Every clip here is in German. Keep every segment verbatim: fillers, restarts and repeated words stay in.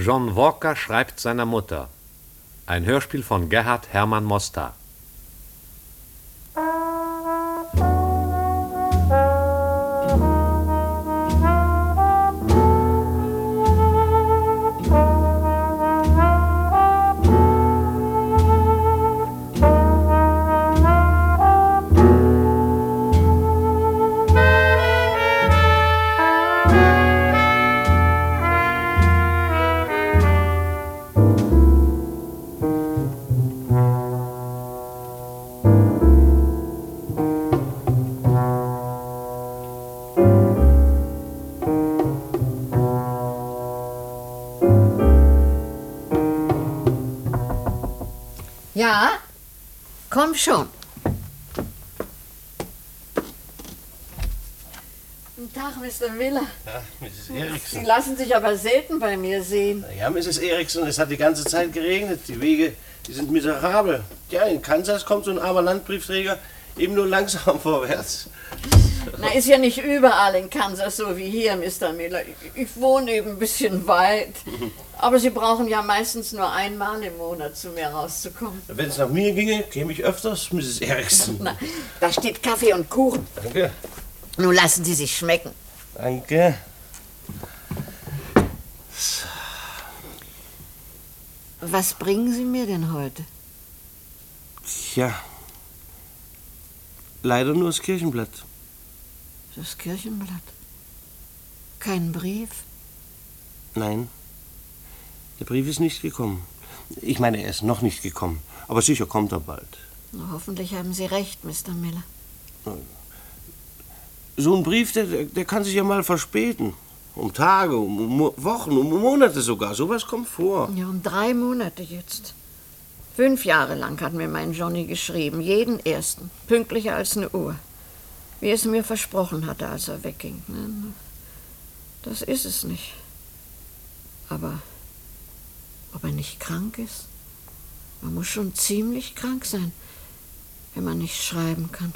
John Walker schreibt seiner Mutter. Ein Hörspiel von Gerhard Hermann Mostar. Ja, komm schon. Guten Tag, Mister Miller. Ja, Misses Erikson. Sie lassen sich aber selten bei mir sehen. Ja, Misses Erikson, es hat die ganze Zeit geregnet. Die Wege, die sind miserabel. Ja, in Kansas kommt so ein armer Landbriefträger eben nur langsam vorwärts. Na, ist ja nicht überall in Kansas so wie hier, Mister Miller. Ich, ich wohne eben ein bisschen weit. Aber Sie brauchen ja meistens nur einmal im Monat zu mir rauszukommen. Wenn es nach mir ginge, käme ich öfters, Misses Erikson. Na, da steht Kaffee und Kuchen. Danke. Nun lassen Sie sich schmecken. Danke. Was bringen Sie mir denn heute? Tja, leider nur das Kirchenblatt. Das Kirchenblatt? Kein Brief? Nein, der Brief ist nicht gekommen. Ich meine, er ist noch nicht gekommen, aber sicher kommt er bald. Na, hoffentlich haben Sie recht, Mister Miller. So ein Brief, der, der kann sich ja mal verspäten. Um Tage, um Wochen, um Monate sogar. Sowas kommt vor. Ja, um drei Monate jetzt. Fünf Jahre lang hat mir mein Johnny geschrieben, jeden ersten, pünktlicher als eine Uhr. Wie es mir versprochen hatte, als er wegging. Das ist es nicht. Aber ob er nicht krank ist? Man muss schon ziemlich krank sein, wenn man nicht schreiben kann.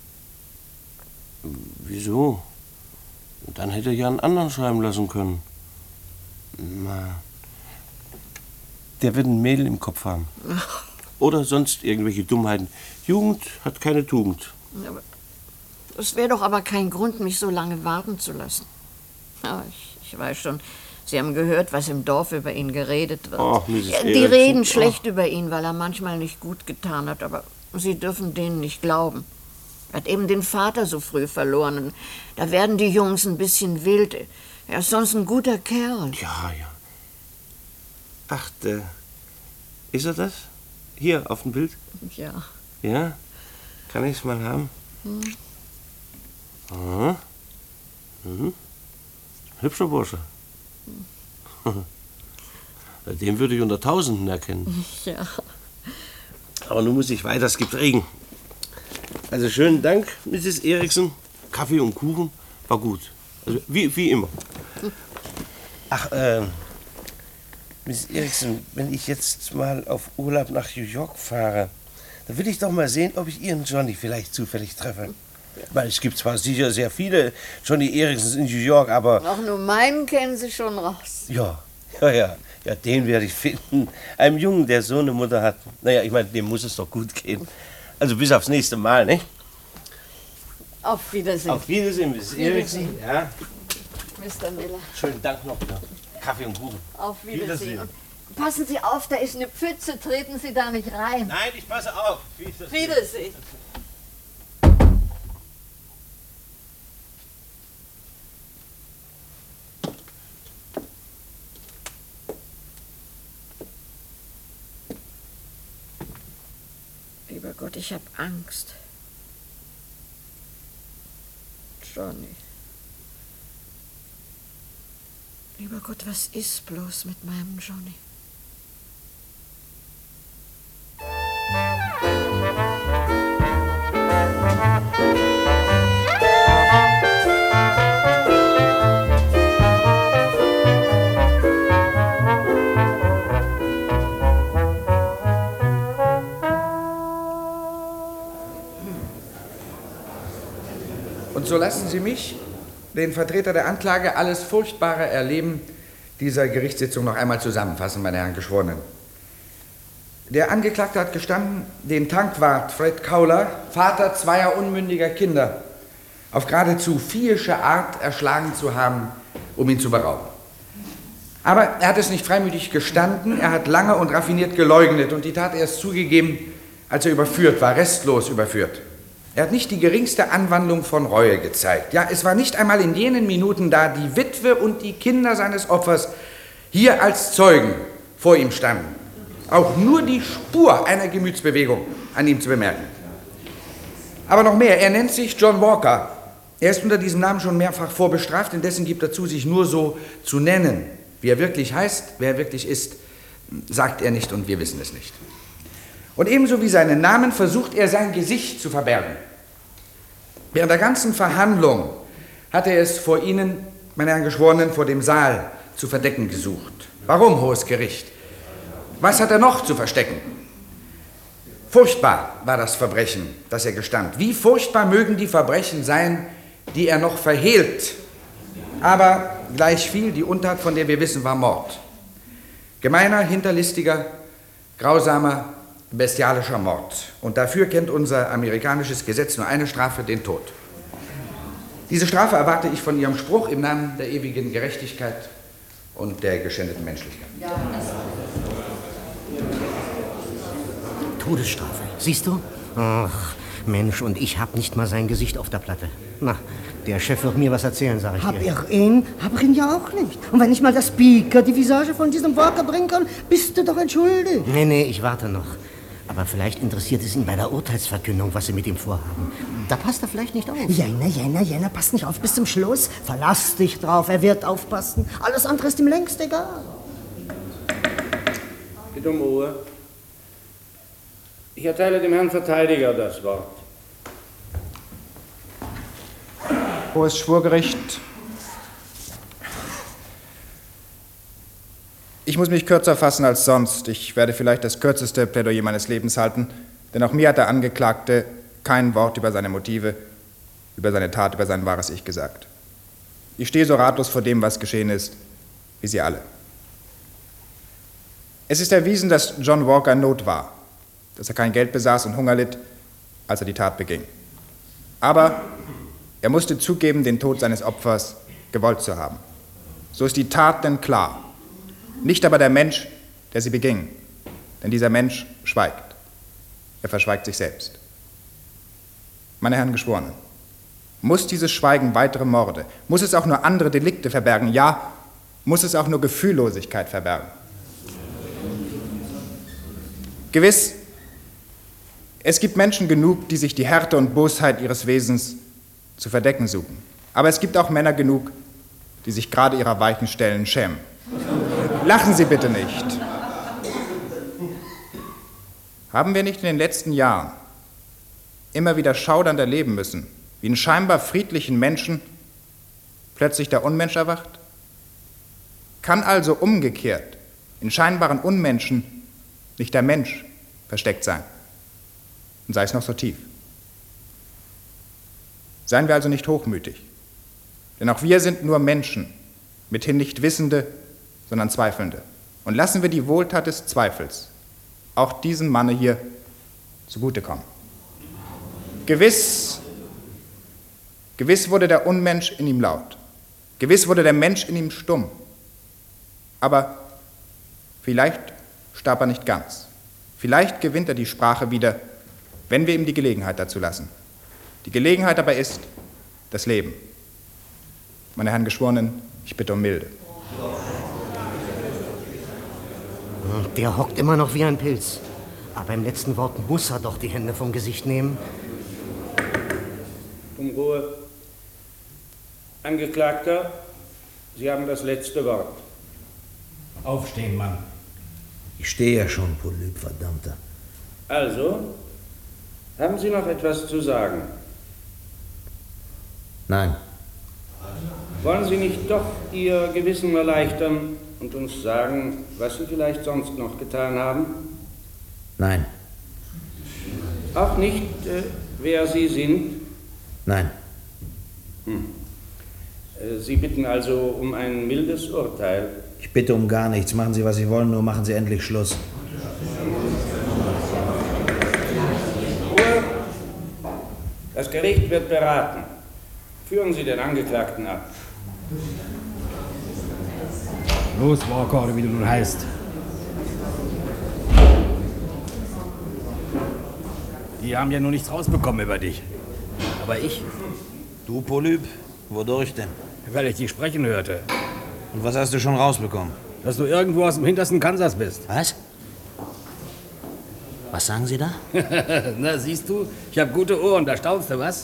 Wieso? Dann hätte er ja einen anderen schreiben lassen können. Na, der wird ein Mädel im Kopf haben. Ach. Oder sonst irgendwelche Dummheiten. Jugend hat keine Tugend. Aber das wäre doch aber kein Grund, mich so lange warten zu lassen. Ja, ich, ich weiß schon, Sie haben gehört, was im Dorf über ihn geredet wird. Oh, Misses Ja, die Erikson. reden schlecht über ihn, weil er manchmal nicht gut getan hat, aber Sie dürfen denen nicht glauben. Er hat eben den Vater so früh verloren. Und da werden die Jungs ein bisschen wild. Er ist sonst ein guter Kerl. Ja, ja. Ach, der, ist er das? Hier, auf dem Bild? Ja. Ja? Kann ich es mal haben? Hm. Aha. Mhm. Hübscher Bursche. Hm. Den würde ich unter Tausenden erkennen. Ja. Aber nun muss ich weiter, es gibt Regen. Also schönen Dank, Misses Erikson. Kaffee und Kuchen war gut. Also wie, wie immer. Ach, äh, Misses Erikson, wenn ich jetzt mal auf Urlaub nach New York fahre, dann will ich doch mal sehen, ob ich Ihren Johnny vielleicht zufällig treffe. Weil es gibt zwar sicher sehr viele Johnny Eriksons in New York, aber... Auch nur meinen kennen Sie schon raus. Ja, ja, ja. Ja, den werde ich finden. Einem Jungen, der so eine Mutter hat. Naja, ich meine, dem muss es doch gut gehen. Also bis aufs nächste Mal, ne? Auf Wiedersehen. Auf Wiedersehen, Misses Erikson. Ja. Mister Miller. Schönen Dank noch für Kaffee und Kuchen. Auf Wiedersehen. Wiedersehen. Und passen Sie auf, da ist eine Pfütze, treten Sie da nicht rein. Nein, ich passe auf. Wiedersehen. Wiedersehen. Lieber Gott, ich hab Angst. Johnny. Lieber Gott, was ist bloß mit meinem Johnny? Und so lassen Sie mich, den Vertreter der Anklage, alles Furchtbare erleben, dieser Gerichtssitzung noch einmal zusammenfassen, meine Herren Geschworenen. Der Angeklagte hat gestanden, den Tankwart Fred Kauler, Vater zweier unmündiger Kinder, auf geradezu viehische Art erschlagen zu haben, um ihn zu berauben. Aber er hat es nicht freimütig gestanden, er hat lange und raffiniert geleugnet und die Tat erst zugegeben, als er überführt war, restlos überführt. Er hat nicht die geringste Anwandlung von Reue gezeigt. Ja, es war nicht einmal in jenen Minuten, da die Witwe und die Kinder seines Opfers hier als Zeugen vor ihm standen, auch nur die Spur einer Gemütsbewegung an ihm zu bemerken. Aber noch mehr, er nennt sich John Walker. Er ist unter diesem Namen schon mehrfach vorbestraft, indessen gibt er zu, sich nur so zu nennen. Wie er wirklich heißt, wer er wirklich ist, sagt er nicht und wir wissen es nicht. Und ebenso wie seinen Namen versucht er, sein Gesicht zu verbergen. Während der ganzen Verhandlung hat er es vor Ihnen, meine Herren Geschworenen, vor dem Saal zu verdecken gesucht. Warum, Hohes Gericht? Was hat er noch zu verstecken? Furchtbar war das Verbrechen, das er gestand. Wie furchtbar mögen die Verbrechen sein, die er noch verhehlt. Aber gleichviel die Untat, von der wir wissen, war Mord. Gemeiner, hinterlistiger, grausamer, bestialischer Mord. Und dafür kennt unser amerikanisches Gesetz nur eine Strafe, den Tod. Diese Strafe erwarte ich von Ihrem Spruch im Namen der ewigen Gerechtigkeit und der geschändeten Menschlichkeit. Todesstrafe, siehst du? Ach, Mensch, und ich hab nicht mal sein Gesicht auf der Platte. Na, der Chef wird mir was erzählen, sag ich Hab dir. ich ihn? Hab ich ihn ja auch nicht. Und wenn ich mal der Speaker die Visage von diesem Walker bringen kann, bist du doch entschuldigt. Nee, nee, ich warte noch. Aber vielleicht interessiert es ihn bei der Urteilsverkündung, was sie mit ihm vorhaben. Da passt er vielleicht nicht auf. Jena, Jena, Jena, passt nicht auf bis zum Schluss. Verlass dich drauf, er wird aufpassen. Alles andere ist ihm längst egal. Bitte um Ruhe. Ich erteile dem Herrn Verteidiger das Wort. Hohes Schwurgericht. Ich muss mich kürzer fassen als sonst. Ich werde vielleicht das kürzeste Plädoyer meines Lebens halten, denn auch mir hat der Angeklagte kein Wort über seine Motive, über seine Tat, über sein wahres Ich gesagt. Ich stehe so ratlos vor dem, was geschehen ist, wie Sie alle. Es ist erwiesen, dass John Walker in Not war, dass er kein Geld besaß und Hunger litt, als er die Tat beging. Aber er musste zugeben, den Tod seines Opfers gewollt zu haben. So ist die Tat denn klar. Nicht aber der Mensch, der sie beging, denn dieser Mensch schweigt. Er verschweigt sich selbst. Meine Herren Geschworenen, muss dieses Schweigen weitere Morde, muss es auch nur andere Delikte verbergen, ja, muss es auch nur Gefühllosigkeit verbergen? Gewiss, es gibt Menschen genug, die sich die Härte und Bosheit ihres Wesens zu verdecken suchen. Aber es gibt auch Männer genug, die sich gerade ihrer weichen Stellen schämen. Lachen Sie bitte nicht. Haben wir nicht in den letzten Jahren immer wieder schaudernd erleben müssen, wie in scheinbar friedlichen Menschen plötzlich der Unmensch erwacht? Kann also umgekehrt in scheinbaren Unmenschen nicht der Mensch versteckt sein? Und sei es noch so tief. Seien wir also nicht hochmütig, denn auch wir sind nur Menschen, mithin nicht Wissende, sondern Zweifelnde. Und lassen wir die Wohltat des Zweifels auch diesem Manne hier zugutekommen. Gewiss, gewiss wurde der Unmensch in ihm laut, gewiss wurde der Mensch in ihm stumm, aber vielleicht starb er nicht ganz. Vielleicht gewinnt er die Sprache wieder, wenn wir ihm die Gelegenheit dazu lassen. Die Gelegenheit aber ist das Leben. Meine Herren Geschworenen, ich bitte um Milde. Der hockt immer noch wie ein Pilz. Aber im letzten Wort muss er doch die Hände vom Gesicht nehmen. Um Ruhe. Angeklagter, Sie haben das letzte Wort. Aufstehen, Mann. Ich stehe ja schon, Polyp, verdammter. Also, haben Sie noch etwas zu sagen? Nein. Wollen Sie nicht doch Ihr Gewissen erleichtern und uns sagen, was Sie vielleicht sonst noch getan haben? Nein. Auch nicht, äh, wer Sie sind? Nein. Hm. Äh, Sie bitten also um ein mildes Urteil. Ich bitte um gar nichts. Machen Sie, was Sie wollen, nur machen Sie endlich Schluss. Ruhe. Das Gericht wird beraten. Führen Sie den Angeklagten ab. Los, Walker, oder wie du nun heißt. Die haben ja nur nichts rausbekommen über dich. Aber ich, Du, Polyp? Wodurch denn? weil ich dich sprechen hörte, Und was hast du schon rausbekommen? dass du irgendwo aus dem hintersten Kansas bist. Was? Was sagen Sie da? Na, siehst du, ich habe gute Ohren, da staunst du, was?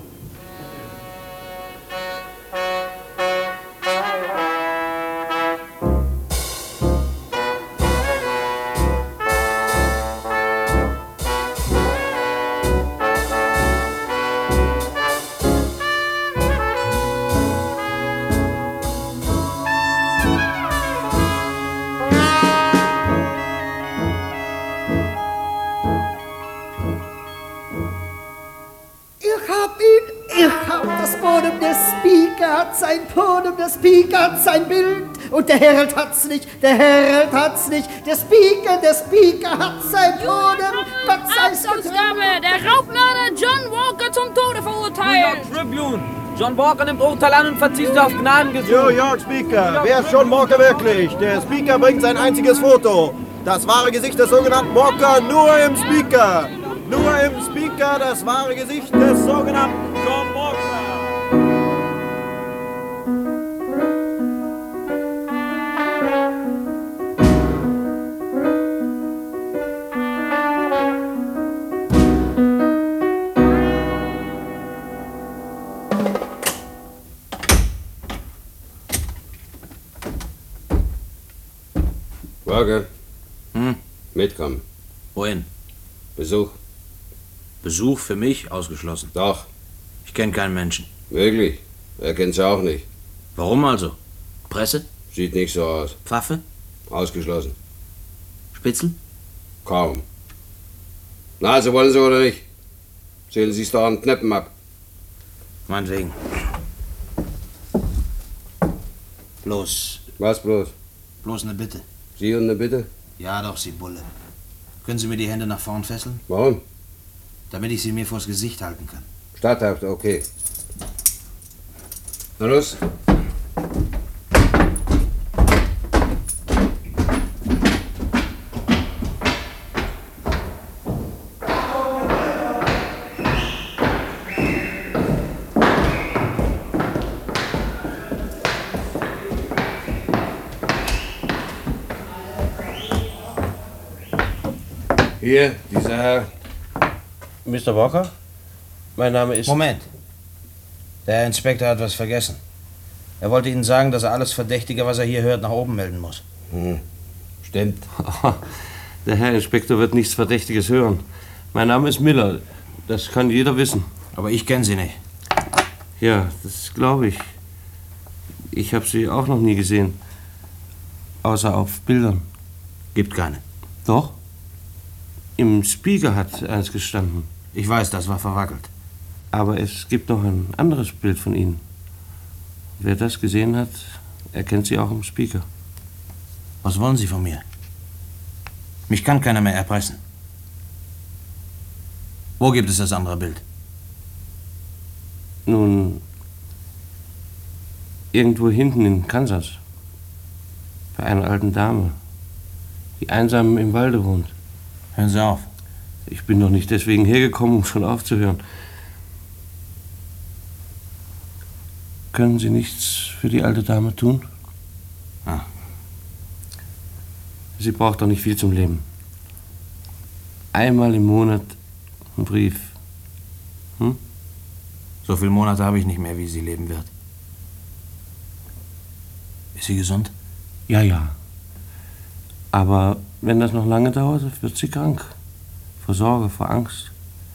Ich hab ihn, ich hab das Podium, der Speaker hat sein Podium, der Speaker hat sein Bild und der Herald hat's nicht, der Herald hat's nicht, der Speaker, der Speaker hat sein Podium, Gott sei's Amtsausgabe, der Raubmörder John Walker zum Tode verurteilt. Tribune. John Walker nimmt Urteil an und verzieht sich auf Gnadengesuch. New York Speaker, wer ist John Walker wirklich? Der Speaker bringt sein einziges Foto. Das wahre Gesicht des sogenannten Walker nur im Speaker. Nur im Speaker das wahre Gesicht des sogenannten John Walker. Walker. Hm? Mitkommen. Wohin? Besuch. Besuch für mich ausgeschlossen. Doch. Ich kenne keinen Menschen. Wirklich? Er kennt sie auch nicht. Warum also? Presse? Sieht nicht so aus. Pfaffe? Ausgeschlossen. Spitzel? Kaum. Na, also wollen Sie oder nicht? Zählen Sie es doch an Kneppen ab. Meinetwegen. Bloß. Was bloß? Bloß eine Bitte. Sie und eine Bitte? Ja doch, Sie Bulle. Können Sie mir die Hände nach vorn fesseln? Warum? Damit ich sie mir vors Gesicht halten kann. Statthaft, okay. Na los. Hier, dieser Herr. Mister Walker? Mein Name ist... Moment. Der Herr Inspektor hat was vergessen. Er wollte Ihnen sagen, dass er alles Verdächtige, was er hier hört, nach oben melden muss. Hm. Stimmt. Der Herr Inspektor wird nichts Verdächtiges hören. Mein Name ist Miller. Das kann jeder wissen. Aber ich kenne Sie nicht. Ja, das glaube ich. Ich habe Sie auch noch nie gesehen. Außer auf Bildern. Gibt keine. Doch. Im Spiegel hat eins gestanden. Ich weiß, das war verwackelt. Aber es gibt noch ein anderes Bild von Ihnen. Wer das gesehen hat, erkennt Sie auch im Spiegel. Was wollen Sie von mir? Mich kann keiner mehr erpressen. Wo gibt es das andere Bild? Nun, irgendwo hinten in Kansas. Bei einer alten Dame, die einsam im Walde wohnt. Hören Sie auf. Ich bin doch nicht deswegen hergekommen, um schon aufzuhören. Können Sie nichts für die alte Dame tun? Ah. Sie braucht doch nicht viel zum Leben. Einmal im Monat ein Brief. Hm? So viele Monate habe ich nicht mehr, wie sie leben wird. Ist sie gesund? Ja, ja. Aber wenn das noch lange dauert, wird sie krank. Vor Sorge, vor Angst.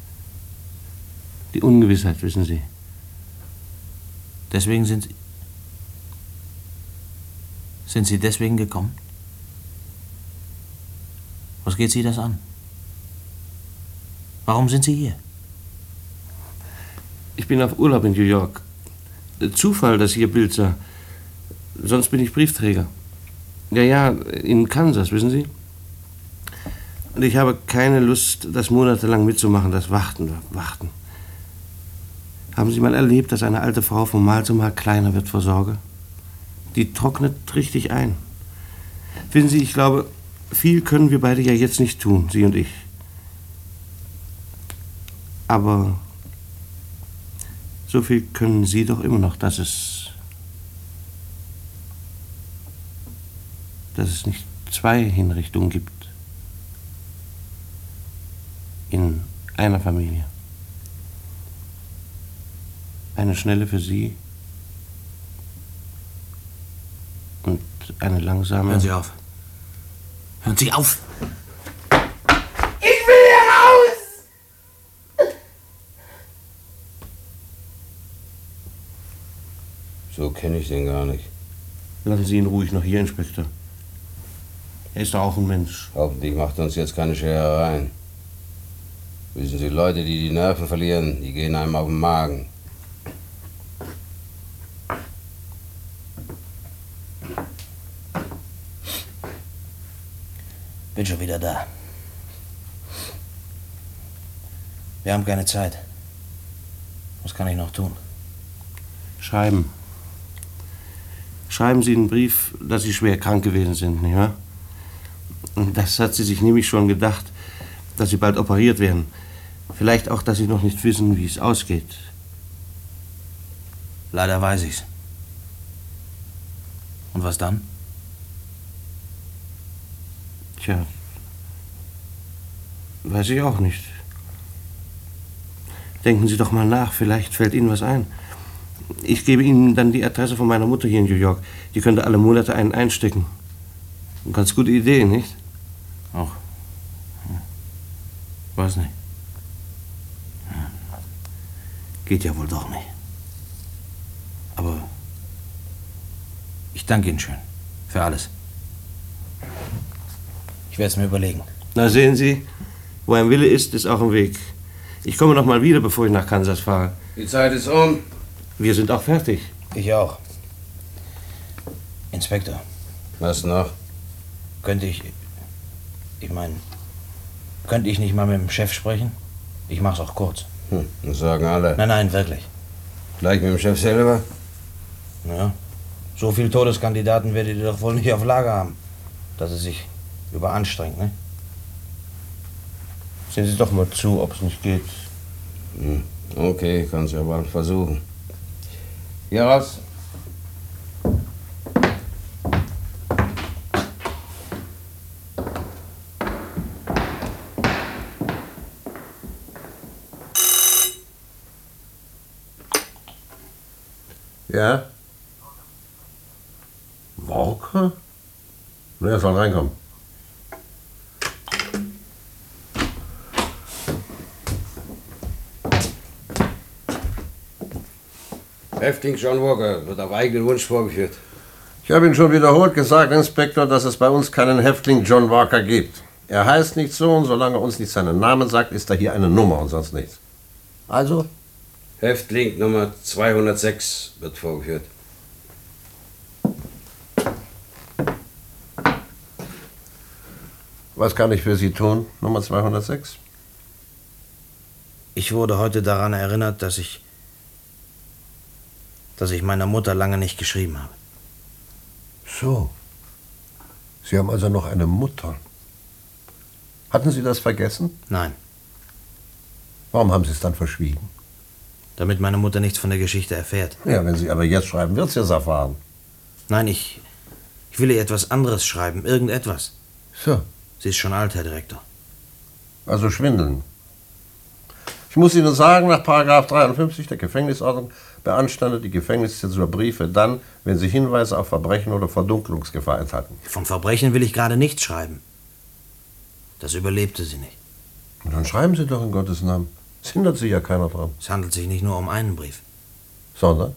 Die Ungewissheit, wissen Sie. Deswegen sind Sie... Sind Sie deswegen gekommen? Was geht Sie das an? Warum sind Sie hier? Ich bin auf Urlaub in New York. Zufall, dass ich Ihr Bild sah. Sonst bin ich Briefträger. Ja, ja, in Kansas, wissen Sie? Und ich habe keine Lust, das monatelang mitzumachen, das Warten, Warten. Haben Sie mal erlebt, dass eine alte Frau von Mal zu Mal kleiner wird vor Sorge? Die trocknet richtig ein. Wissen Sie, ich glaube, viel können wir beide ja jetzt nicht tun, Sie und ich. Aber so viel können Sie doch immer noch, dass es, dass es nicht zwei Hinrichtungen gibt. In einer Familie. Eine schnelle für Sie und eine langsame... Hören Sie auf. Hören Sie auf! Ich will hier raus! So kenne ich den gar nicht. Lassen Sie ihn ruhig noch hier, Inspektor. Er ist doch auch ein Mensch. Hoffentlich macht er uns jetzt keine Scherereien. Wissen Sie, Leute, die die Nerven verlieren, die gehen einem auf den Magen. Bin schon wieder da. Wir haben keine Zeit. Was kann ich noch tun? Schreiben. Schreiben Sie einen Brief, dass Sie schwer krank gewesen sind, nicht wahr? Und das hat sie sich nämlich schon gedacht, dass Sie bald operiert werden. Vielleicht auch, dass Sie noch nicht wissen, wie es ausgeht. Leider weiß ich's. Und was dann? Tja, weiß ich auch nicht. Denken Sie doch mal nach, vielleicht fällt Ihnen was ein. Ich gebe Ihnen dann die Adresse von meiner Mutter hier in New York. Die könnte alle Monate einen einstecken. Eine ganz gute Idee, nicht? Auch. Weiß nicht. Geht ja wohl doch nicht. Aber ich danke Ihnen schön. Für alles. Ich werde es mir überlegen. Na, sehen Sie, wo ein Wille ist, ist auch ein Weg. Ich komme noch mal wieder, bevor ich nach Kansas fahre. Die Zeit ist um. Wir sind auch fertig. Ich auch. Inspektor. Was noch? Könnte ich... Ich meine... Könnte ich nicht mal mit dem Chef sprechen? Ich mach's auch kurz. Hm, das sagen alle. Nein, nein, wirklich. Gleich mit dem Chef selber? Ja. So viele Todeskandidaten werdet ihr doch wohl nicht auf Lager haben, dass es sich überanstrengt, ne? Sehen Sie doch mal zu, ob es nicht geht. Hm, okay, kann's ja mal versuchen. Hier raus. Ja? Walker? Na, er soll reinkommen. Häftling John Walker wird auf eigenen Wunsch vorgeführt. Ich habe Ihnen schon wiederholt gesagt, Inspektor, dass es bei uns keinen Häftling John Walker gibt. Er heißt nicht so und solange er uns nicht seinen Namen sagt, ist da hier eine Nummer und sonst nichts. Also? Häftling Nummer zweihundertsechs wird vorgeführt. Was kann ich für Sie tun, Nummer zweihundertsechs? Ich wurde heute daran erinnert, dass ich... dass ich meiner Mutter lange nicht geschrieben habe. So. Sie haben also noch eine Mutter. Hatten Sie das vergessen? Nein. Warum haben Sie es dann verschwiegen? Damit meine Mutter nichts von der Geschichte erfährt. Ja, wenn Sie aber jetzt schreiben, wird sie es erfahren. Nein, ich... ich will ihr etwas anderes schreiben. Irgendetwas. So. Sie ist schon alt, Herr Direktor. Also schwindeln. Ich muss Ihnen sagen, nach Paragraph dreiundfünfzig der Gefängnisordnung beanstandet die Gefängniszensur Briefe dann, wenn sie Hinweise auf Verbrechen oder Verdunklungsgefahr enthalten. Von Verbrechen will ich gerade nichts schreiben. Das überlebte sie nicht. Und dann schreiben Sie doch in Gottes Namen. Es hindert sich ja keiner dran. Es handelt sich nicht nur um einen Brief. Sondern?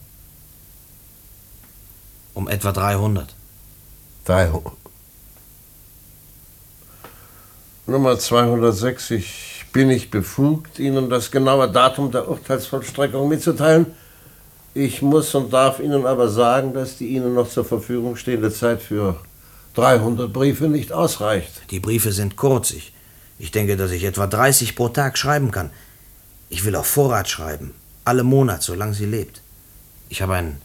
Um etwa dreihundert. dreihundert. Nummer zweihundertsechs. Ich bin nicht befugt, Ihnen das genaue Datum der Urteilsvollstreckung mitzuteilen. Ich muss und darf Ihnen aber sagen, dass die Ihnen noch zur Verfügung stehende Zeit für dreihundert Briefe nicht ausreicht. Die Briefe sind kurz. Ich, ich denke, dass ich etwa dreißig pro Tag schreiben kann. Ich will auf Vorrat schreiben. Alle Monate, solange sie lebt. Ich habe einen,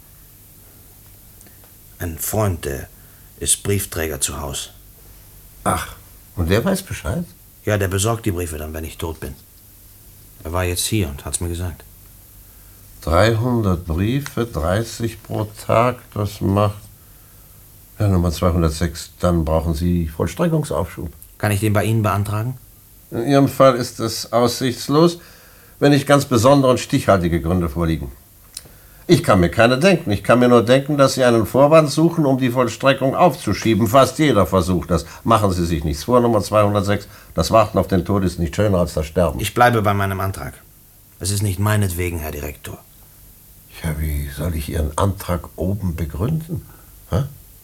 einen Freund, der ist Briefträger zu Hause. Ach, und der weiß Bescheid? Ja, der besorgt die Briefe dann, wenn ich tot bin. Er war jetzt hier und hat's mir gesagt. dreihundert Briefe, dreißig pro Tag, das macht... Ja, Nummer zweihundertsechs, dann brauchen Sie Vollstreckungsaufschub. Kann ich den bei Ihnen beantragen? In Ihrem Fall ist es aussichtslos, wenn nicht ganz besondere und stichhaltige Gründe vorliegen. Ich kann mir keine denken. Ich kann mir nur denken, dass Sie einen Vorwand suchen, um die Vollstreckung aufzuschieben. Fast jeder versucht das. Machen Sie sich nichts vor, Nummer zweihundertsechs. Das Warten auf den Tod ist nicht schöner als das Sterben. Ich bleibe bei meinem Antrag. Es ist nicht meinetwegen, Herr Direktor. Ja, wie soll ich Ihren Antrag oben begründen? Hä?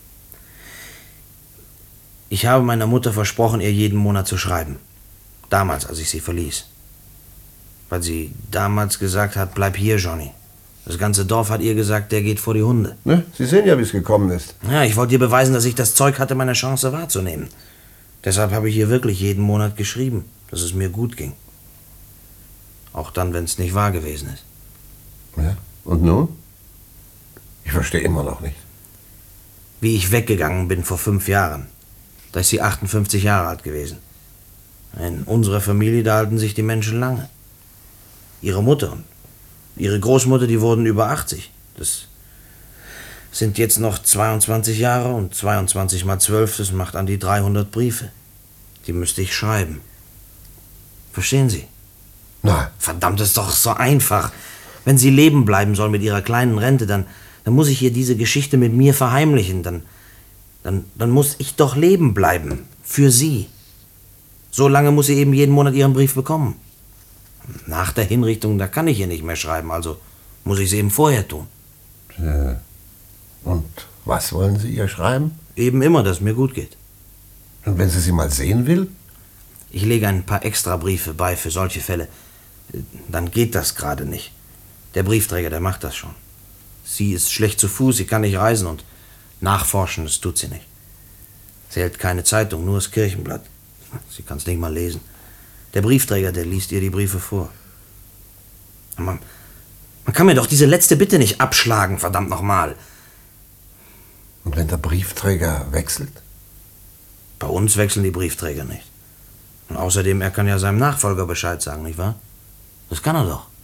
Ich habe meiner Mutter versprochen, ihr jeden Monat zu schreiben. Damals, als ich sie verließ. Weil sie damals gesagt hat, bleib hier, Johnny. Das ganze Dorf hat ihr gesagt, der geht vor die Hunde. Ne? Sie sehen ja, wie es gekommen ist. Ja, ich wollte ihr beweisen, dass ich das Zeug hatte, meine Chance wahrzunehmen. Deshalb habe ich ihr wirklich jeden Monat geschrieben, dass es mir gut ging. Auch dann, wenn es nicht wahr gewesen ist. Ja, und nun? Ich verstehe immer noch nicht. Wie ich weggegangen bin vor fünf Jahren. Da ist sie achtundfünfzig Jahre alt gewesen. In unserer Familie, da halten sich die Menschen lange. Ihre Mutter und ihre Großmutter, die wurden über achtzig. Das sind jetzt noch zweiundzwanzig Jahre und zweiundzwanzig mal zwölf, das macht an die dreihundert Briefe. Die müsste ich schreiben. Verstehen Sie? Nein. Verdammt, das ist doch so einfach. Wenn sie leben bleiben soll mit ihrer kleinen Rente, dann, dann muss ich ihr diese Geschichte mit mir verheimlichen. Dann, dann, dann muss ich doch leben bleiben. Für sie. So lange muss sie eben jeden Monat ihren Brief bekommen. Nach der Hinrichtung, da kann ich ihr nicht mehr schreiben, also muss ich es eben vorher tun. Ja. Und was wollen Sie ihr schreiben? Eben immer, dass es mir gut geht. Und wenn sie sie mal sehen will? Ich lege ein paar extra Briefe bei für solche Fälle. Dann geht das gerade nicht. Der Briefträger, der macht das schon. Sie ist schlecht zu Fuß, sie kann nicht reisen und nachforschen, das tut sie nicht. Sie hält keine Zeitung, nur das Kirchenblatt. Sie kann es nicht mal lesen. Der Briefträger, der liest ihr die Briefe vor. Man, man kann mir doch diese letzte Bitte nicht abschlagen, verdammt nochmal. Und wenn der Briefträger wechselt? Bei uns wechseln die Briefträger nicht. Und außerdem, er kann ja seinem Nachfolger Bescheid sagen, nicht wahr? Das kann er doch.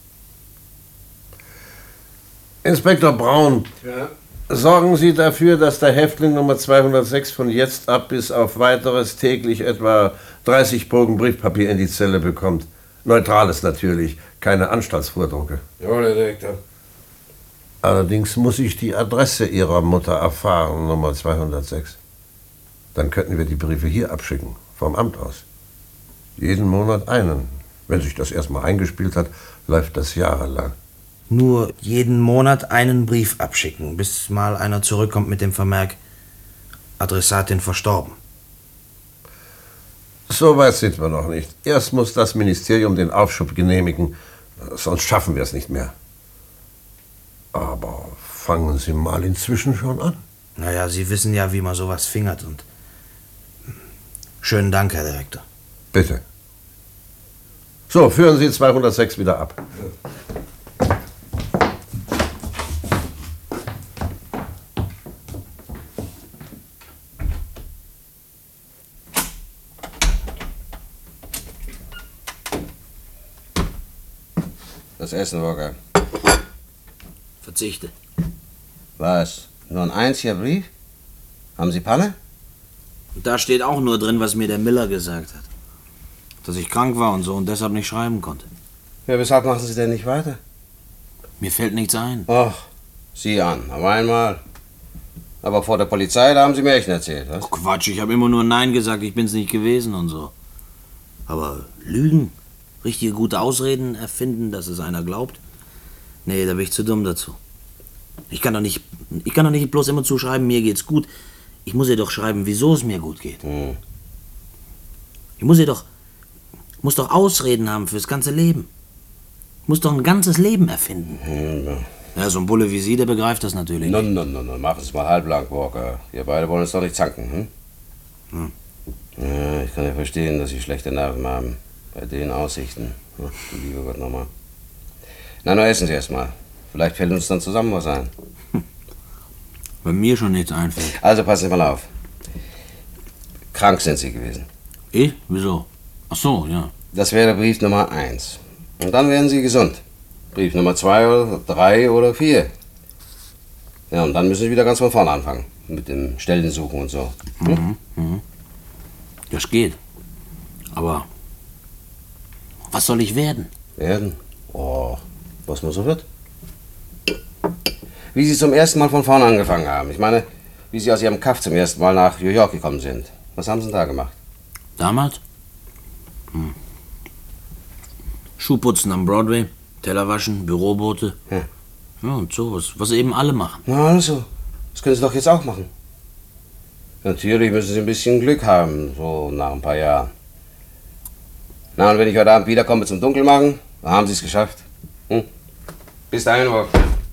Inspektor Braun, Ja? sorgen Sie dafür, dass der Häftling Nummer zweihundertsechs von jetzt ab bis auf weiteres täglich etwa dreißig Bogen Briefpapier in die Zelle bekommt. Neutrales natürlich, keine Anstaltsvordrucke. Jawohl, Herr Direktor. Allerdings muss ich die Adresse Ihrer Mutter erfahren, Nummer zweihundertsechs. Dann könnten wir die Briefe hier abschicken, vom Amt aus. Jeden Monat einen. Wenn sich das erstmal eingespielt hat, läuft das jahrelang. Nur jeden Monat einen Brief abschicken, bis mal einer zurückkommt mit dem Vermerk Adressatin verstorben. So weit sind wir noch nicht. Erst muss das Ministerium den Aufschub genehmigen, sonst schaffen wir es nicht mehr. Aber fangen Sie mal inzwischen schon an. Naja, Sie wissen ja, wie man sowas fingert und... Schönen Dank, Herr Direktor. Bitte. So, führen Sie zweihundertsechs wieder ab. Das Essen, Walker. Verzichte. Was? Nur ein einziger Brief? Haben Sie Panne? Und da steht auch nur drin, was mir der Miller gesagt hat. Dass ich krank war und so und deshalb nicht schreiben konnte. Ja, weshalb machen Sie denn nicht weiter? Mir fällt nichts ein. Ach, sieh an, aber einmal. Aber vor der Polizei, da haben Sie Märchen erzählt, was? Oh, Quatsch, ich habe immer nur Nein gesagt, ich bin's nicht gewesen und so. Aber Lügen, richtige gute Ausreden erfinden, dass es einer glaubt? Nee, da bin ich zu dumm dazu. Ich kann doch nicht, ich kann doch nicht bloß immer zuschreiben, mir geht's gut. Ich muss ihr doch schreiben, wieso es mir gut geht. Hm. Ich muss ihr doch, muss doch Ausreden haben fürs ganze Leben. Ich muss doch ein ganzes Leben erfinden. Hm, ja. Ja, so ein Bulle wie Sie, der begreift das natürlich. No, no, no, no, machen Sie mal halblang, Walker. Ihr beide wollen uns doch nicht zanken, hm? Hm. Ja, ich kann ja verstehen, dass Sie schlechte Nerven haben. Bei den Aussichten. Ach, du lieber Gott nochmal. Na, nur essen Sie erst mal. Vielleicht fällt uns dann zusammen was ein. Wenn mir schon nichts einfällt. Also passen Sie mal auf. Krank sind Sie gewesen. Ich? Wieso? Ach so, ja. Das wäre Brief Nummer eins. Und dann wären Sie gesund. Brief Nummer zwei oder drei oder vier. Ja, und dann müssen Sie wieder ganz von vorne anfangen. Mit dem Stellensuchen und so. Hm? Mhm. Mhm. Das geht. Aber was soll ich werden? Werden? Oh, was man so wird. Wie Sie zum ersten Mal von vorne angefangen haben. Ich meine, wie Sie aus Ihrem Kaff zum ersten Mal nach New York gekommen sind. Was haben Sie denn da gemacht? Damals? Hm. Schuhputzen am Broadway, Teller waschen, Büroboote. Ja. Ja, und sowas, was eben alle machen. Na also, das können Sie doch jetzt auch machen. Natürlich müssen Sie ein bisschen Glück haben, so nach ein paar Jahren. Na, und wenn ich heute Abend wiederkomme zum Dunkelmachen, dann haben Sie es geschafft. Hm? Bis dahin, Walk.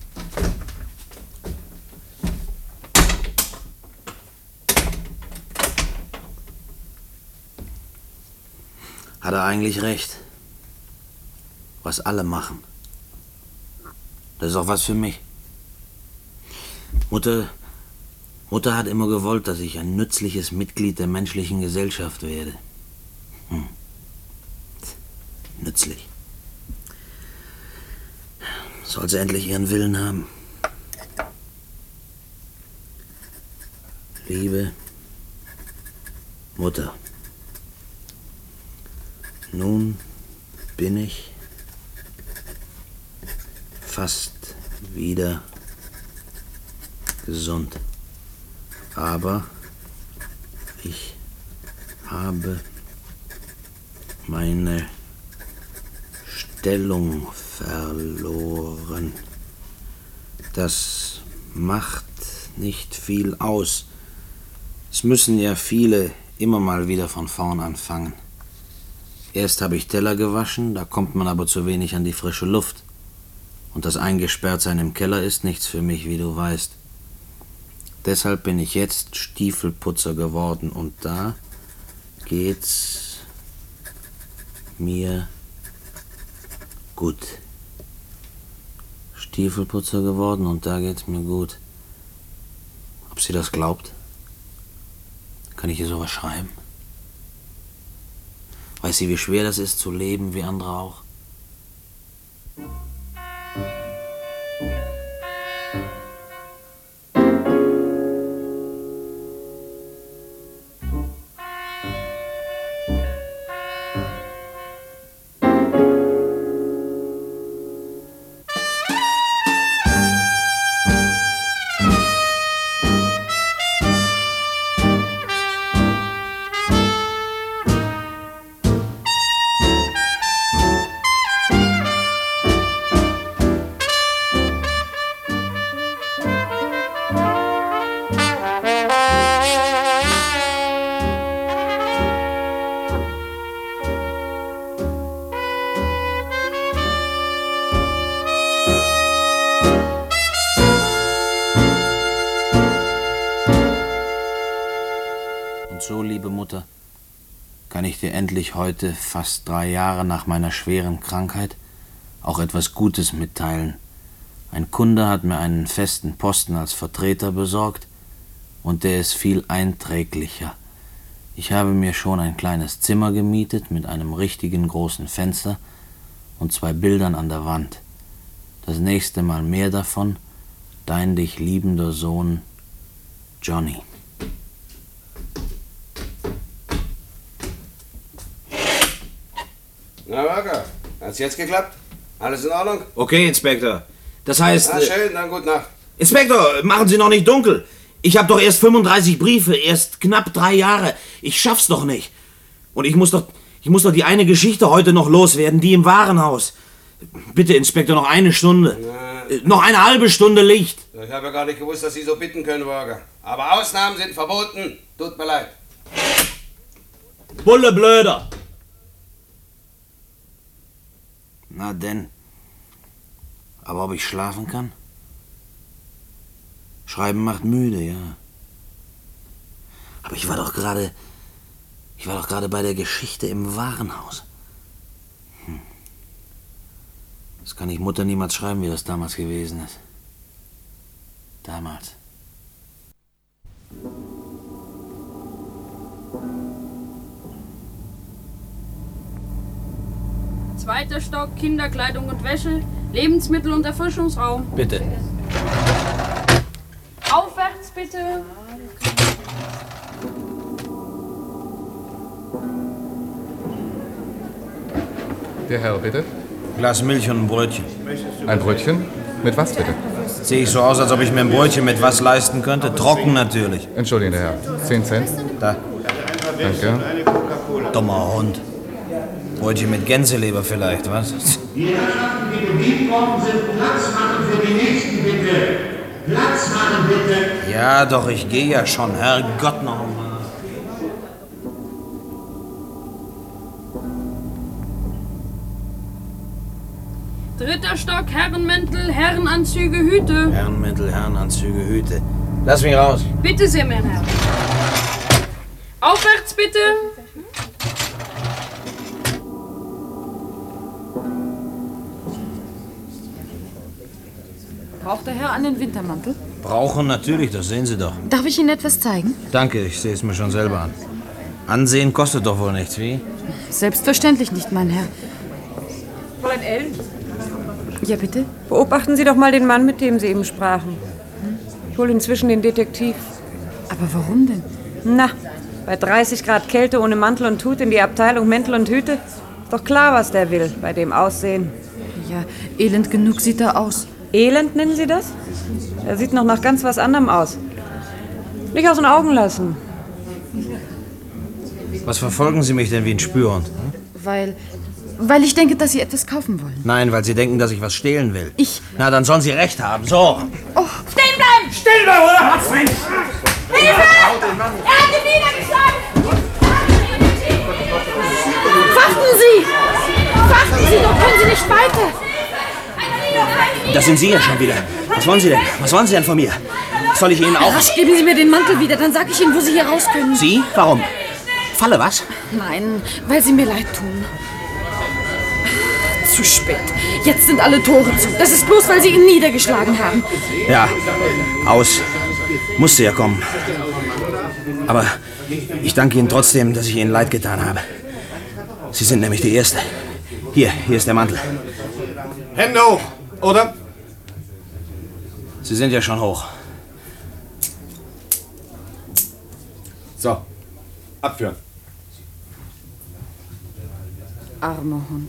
Hat er eigentlich recht. Was alle machen. Das ist auch was für mich. Mutter, Mutter hat immer gewollt, dass ich ein nützliches Mitglied der menschlichen Gesellschaft werde. Hm. Nützlich. Soll sie endlich ihren Willen haben. Liebe Mutter. Nun bin ich fast wieder gesund. Aber ich habe meine Stellung verloren. Das macht nicht viel aus. Es müssen ja viele immer mal wieder von vorn anfangen. Erst habe ich Teller gewaschen, da kommt man aber zu wenig an die frische Luft. Und das Eingesperrtsein im Keller ist nichts für mich, wie du weißt. Deshalb bin ich jetzt Stiefelputzer geworden und da geht's mir gut. Stiefelputzer geworden und da geht's mir gut. Ob sie das glaubt? Kann ich ihr sowas schreiben? Weiß sie, wie schwer das ist, zu leben wie andere auch? So, liebe Mutter, kann ich dir endlich heute, fast drei Jahre nach meiner schweren Krankheit, auch etwas Gutes mitteilen. Ein Kunde hat mir einen festen Posten als Vertreter besorgt und der ist viel einträglicher. Ich habe mir schon ein kleines Zimmer gemietet mit einem richtigen großen Fenster und zwei Bildern an der Wand. Das nächste Mal mehr davon, dein dich liebender Sohn Johnny. Na, Walker, hat's jetzt geklappt? Alles in Ordnung? Okay, Inspektor. Das heißt... Na schön, dann gut Nacht. Inspektor, machen Sie noch nicht dunkel. Ich habe doch erst fünfunddreißig Briefe, erst knapp drei Jahre. Ich schaff's doch nicht. Und ich muss doch, ich muss doch die eine Geschichte heute noch loswerden, die im Warenhaus. Bitte, Inspektor, noch eine Stunde. Na, noch eine halbe Stunde Licht. Ich habe ja gar nicht gewusst, dass Sie so bitten können, Walker. Aber Ausnahmen sind verboten. Tut mir leid. Bulle Blöder. Na denn. Aber ob ich schlafen kann? Schreiben macht müde, ja. Aber ich war doch gerade... Ich war doch gerade bei der Geschichte im Warenhaus. Hm. Das kann ich Mutter niemals schreiben, wie das damals gewesen ist. Damals. Zweiter Stock, Kinderkleidung und Wäsche, Lebensmittel- und Erfrischungsraum. Bitte. Aufwärts, bitte. Der Herr, bitte. Glas Milch und ein Brötchen. Ein Brötchen? Mit was, bitte? Sehe ich so aus, als ob ich mir ein Brötchen mit was leisten könnte? Trocken natürlich. Entschuldigen, der Herr. Zehn Cent? Da. Danke. Dummer Hund. Brötchen mit Gänseleber vielleicht, was? Die Herrschaften, die gebeten worden sind, Platz machen für die Nächsten, bitte. Platz machen, bitte. Ja, doch, ich gehe ja schon. Herrgott noch mal. Dritter Stock, Herrenmäntel, Herrenanzüge, Hüte. Herrenmäntel, Herrenanzüge, Hüte. Lass mich raus. Bitte sehr, mein Herr. Aufwärts, bitte. Braucht der Herr einen Wintermantel? Brauchen natürlich, das sehen Sie doch. Darf ich Ihnen etwas zeigen? Danke, ich sehe es mir schon selber an. Ansehen kostet doch wohl nichts, wie? Selbstverständlich nicht, mein Herr. Fräulein Ellen, Ja, bitte? beobachten Sie doch mal den Mann, mit dem Sie eben sprachen. Ich hole inzwischen den Detektiv. Aber warum denn? Na, bei dreißig Grad Kälte ohne Mantel und Hut in die Abteilung Mäntel und Hüte. Ist doch klar, was der will, bei dem Aussehen. Ja, elend genug sieht er aus. Elend nennen Sie das? Er sieht noch nach ganz was anderem aus. Nicht aus den Augen lassen. Was verfolgen Sie mich denn wie ein Spürhund? Weil, weil ich denke, dass Sie etwas kaufen wollen. Nein, weil Sie denken, dass ich was stehlen will. Ich... Na, dann sollen Sie recht haben. So. Oh, stehen bleiben! Still da, oder? Hat's nicht! Hilfe! Er hat ihn niedergeschlagen! Warten Sie! Warten Sie, doch können Sie nicht weiter! Da sind Sie ja schon wieder. Was wollen Sie denn? Was wollen Sie denn von mir? Soll ich Ihnen auch... Rasch, geben Sie mir den Mantel wieder, dann sag ich Ihnen, wo Sie hier raus können. Sie? Warum? Falle was? Nein, weil Sie mir leid tun. Zu spät. Jetzt sind alle Tore zu. Das ist bloß, weil Sie ihn niedergeschlagen haben. Ja, aus. Musste ja kommen. Aber ich danke Ihnen trotzdem, dass ich Ihnen leid getan habe. Sie sind nämlich die Erste. Hier, hier ist der Mantel. Hände hoch, oder? Sie sind ja schon hoch. So, abführen. Armer Hund.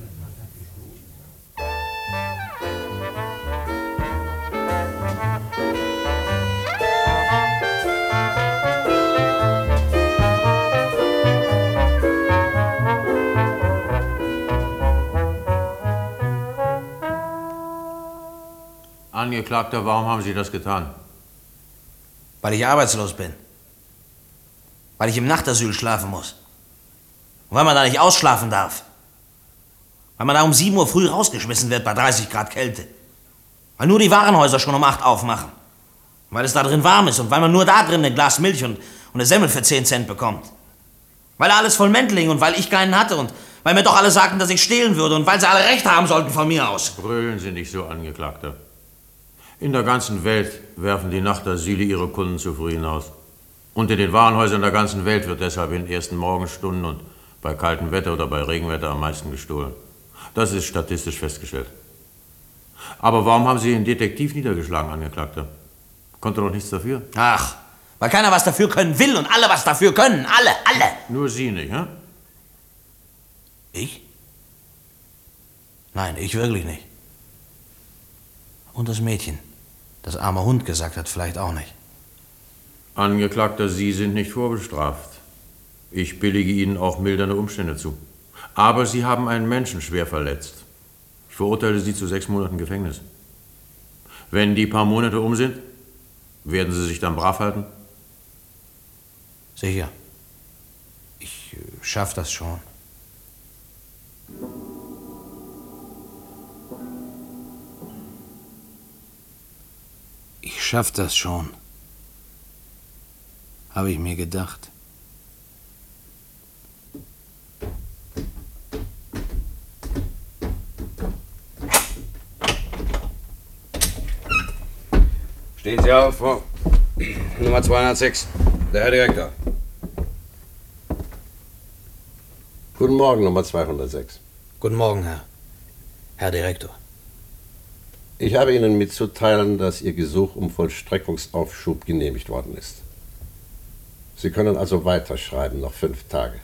Angeklagter, warum haben Sie das getan? Weil ich arbeitslos bin. Weil ich im Nachtasyl schlafen muss. Und weil man da nicht ausschlafen darf. Weil man da um sieben Uhr früh rausgeschmissen wird bei dreißig Grad Kälte. Weil nur die Warenhäuser schon um acht aufmachen. Weil es da drin warm ist und weil man nur da drin ein Glas Milch und, und eine Semmel für zehn Cent bekommt. Weil da alles voll Mäntel hing und weil ich keinen hatte und weil mir doch alle sagten, dass ich stehlen würde und weil sie alle recht haben sollten von mir aus. Brüllen Sie nicht so, Angeklagter. In der ganzen Welt werfen die Nachtasyle ihre Kunden zu früh hinaus. Und in den Warenhäusern der ganzen Welt wird deshalb in den ersten Morgenstunden und bei kaltem Wetter oder bei Regenwetter am meisten gestohlen. Das ist statistisch festgestellt. Aber warum haben Sie den Detektiv niedergeschlagen, Angeklagter? Konnte doch nichts dafür. Ach, weil keiner was dafür können will und alle was dafür können. Alle, alle. Nur Sie nicht, hä? Ich? Nein, ich wirklich nicht. Und das Mädchen, das arme Hund gesagt hat, vielleicht auch nicht. Angeklagter, Sie sind nicht vorbestraft. Ich billige Ihnen auch mildernde Umstände zu. Aber Sie haben einen Menschen schwer verletzt. Ich verurteile Sie zu sechs Monaten Gefängnis. Wenn die paar Monate um sind, werden Sie sich dann brav halten? Sicher. Ich äh, schaff das schon. Ich schaff das schon. Habe ich mir gedacht. Stehen Sie auf, Frau Nummer zweihundertsechs, der Herr Direktor. Guten Morgen, Nummer zweihundertsechs. Guten Morgen, Herr. Herr Direktor. Ich habe Ihnen mitzuteilen, dass Ihr Gesuch um Vollstreckungsaufschub genehmigt worden ist. Sie können also weiterschreiben, noch fünf Tage.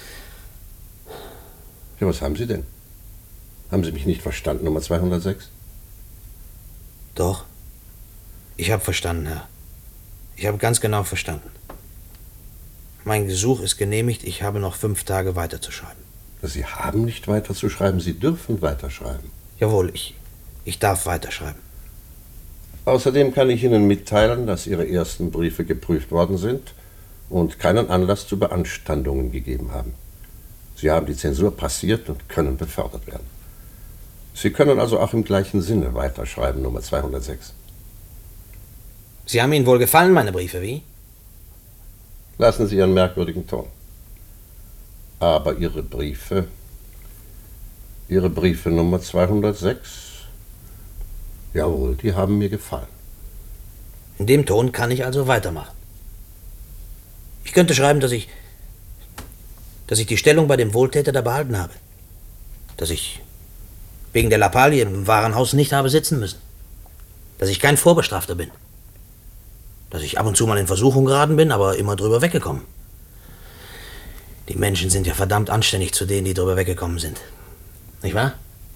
Ja, was haben Sie denn? Haben Sie mich nicht verstanden, Nummer zweihundertsechs? Doch. Ich habe verstanden, Herr. Ich habe ganz genau verstanden. Mein Gesuch ist genehmigt, ich habe noch fünf Tage weiterzuschreiben. Sie haben nicht weiterzuschreiben, Sie dürfen weiterschreiben. Jawohl, ich, ich darf weiterschreiben. Außerdem kann ich Ihnen mitteilen, dass Ihre ersten Briefe geprüft worden sind und keinen Anlass zu Beanstandungen gegeben haben. Sie haben die Zensur passiert und können befördert werden. Sie können also auch im gleichen Sinne weiterschreiben, Nummer zweihundertsechs. Sie haben Ihnen wohl gefallen, meine Briefe, wie? Lassen Sie Ihren merkwürdigen Ton. Aber Ihre Briefe, Ihre Briefe Nummer zweihundertsechs, jawohl, die haben mir gefallen. In dem Ton kann ich also weitermachen. Ich könnte schreiben, dass ich, dass ich die Stellung bei dem Wohltäter da behalten habe. Dass ich wegen der Lappalie im Warenhaus nicht habe sitzen müssen. Dass ich kein Vorbestrafter bin. Dass ich ab und zu mal in Versuchung geraten bin, aber immer drüber weggekommen. Die Menschen sind ja verdammt anständig zu denen, die drüber weggekommen sind. Nicht wahr?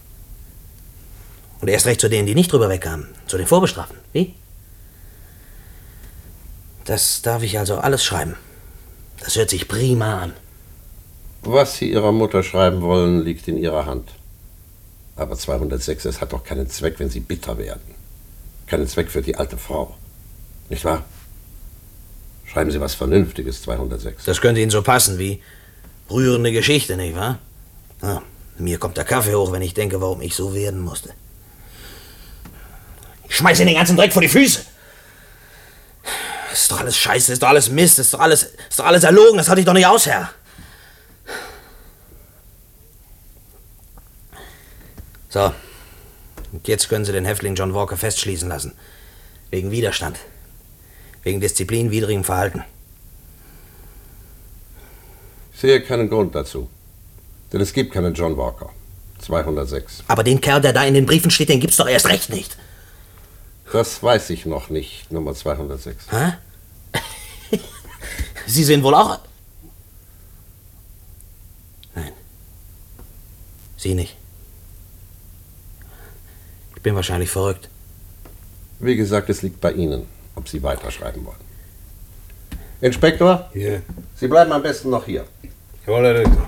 Und erst recht zu denen, die nicht drüber wegkamen. Zu den Vorbestraften. Wie? Das darf ich also alles schreiben. Das hört sich prima an. Was Sie Ihrer Mutter schreiben wollen, liegt in Ihrer Hand. Aber zweihundertsechs, es hat doch keinen Zweck, wenn Sie bitter werden. Keinen Zweck für die alte Frau. Nicht wahr? Schreiben Sie was Vernünftiges, zweihundertsechs. Das könnte Ihnen so passen wie rührende Geschichte, nicht wahr? Ja, mir kommt der Kaffee hoch, wenn ich denke, warum ich so werden musste. Ich schmeiß Ihnen den ganzen Dreck vor die Füße. Das ist doch alles Scheiße, das ist doch alles Mist, das ist doch alles, das ist doch alles erlogen, das halte ich doch nicht aus, Herr. So, und jetzt können Sie den Häftling John Walker festschließen lassen. Wegen Widerstand. Wegen disziplinwidrigem Verhalten. Ich sehe keinen Grund dazu. Denn es gibt keinen John Walker. zweihundertsechs. Aber den Kerl, der da in den Briefen steht, den gibt's doch erst recht nicht. Das weiß ich noch nicht, Nummer zweihundertsechs. Hä? Sie sind wohl auch... Nein. Sie nicht. Ich bin wahrscheinlich verrückt. Wie gesagt, es liegt bei Ihnen, ob Sie weiterschreiben wollen. Inspektor? Hier. Sie bleiben am besten noch hier. Jawohl, Herr Direktor.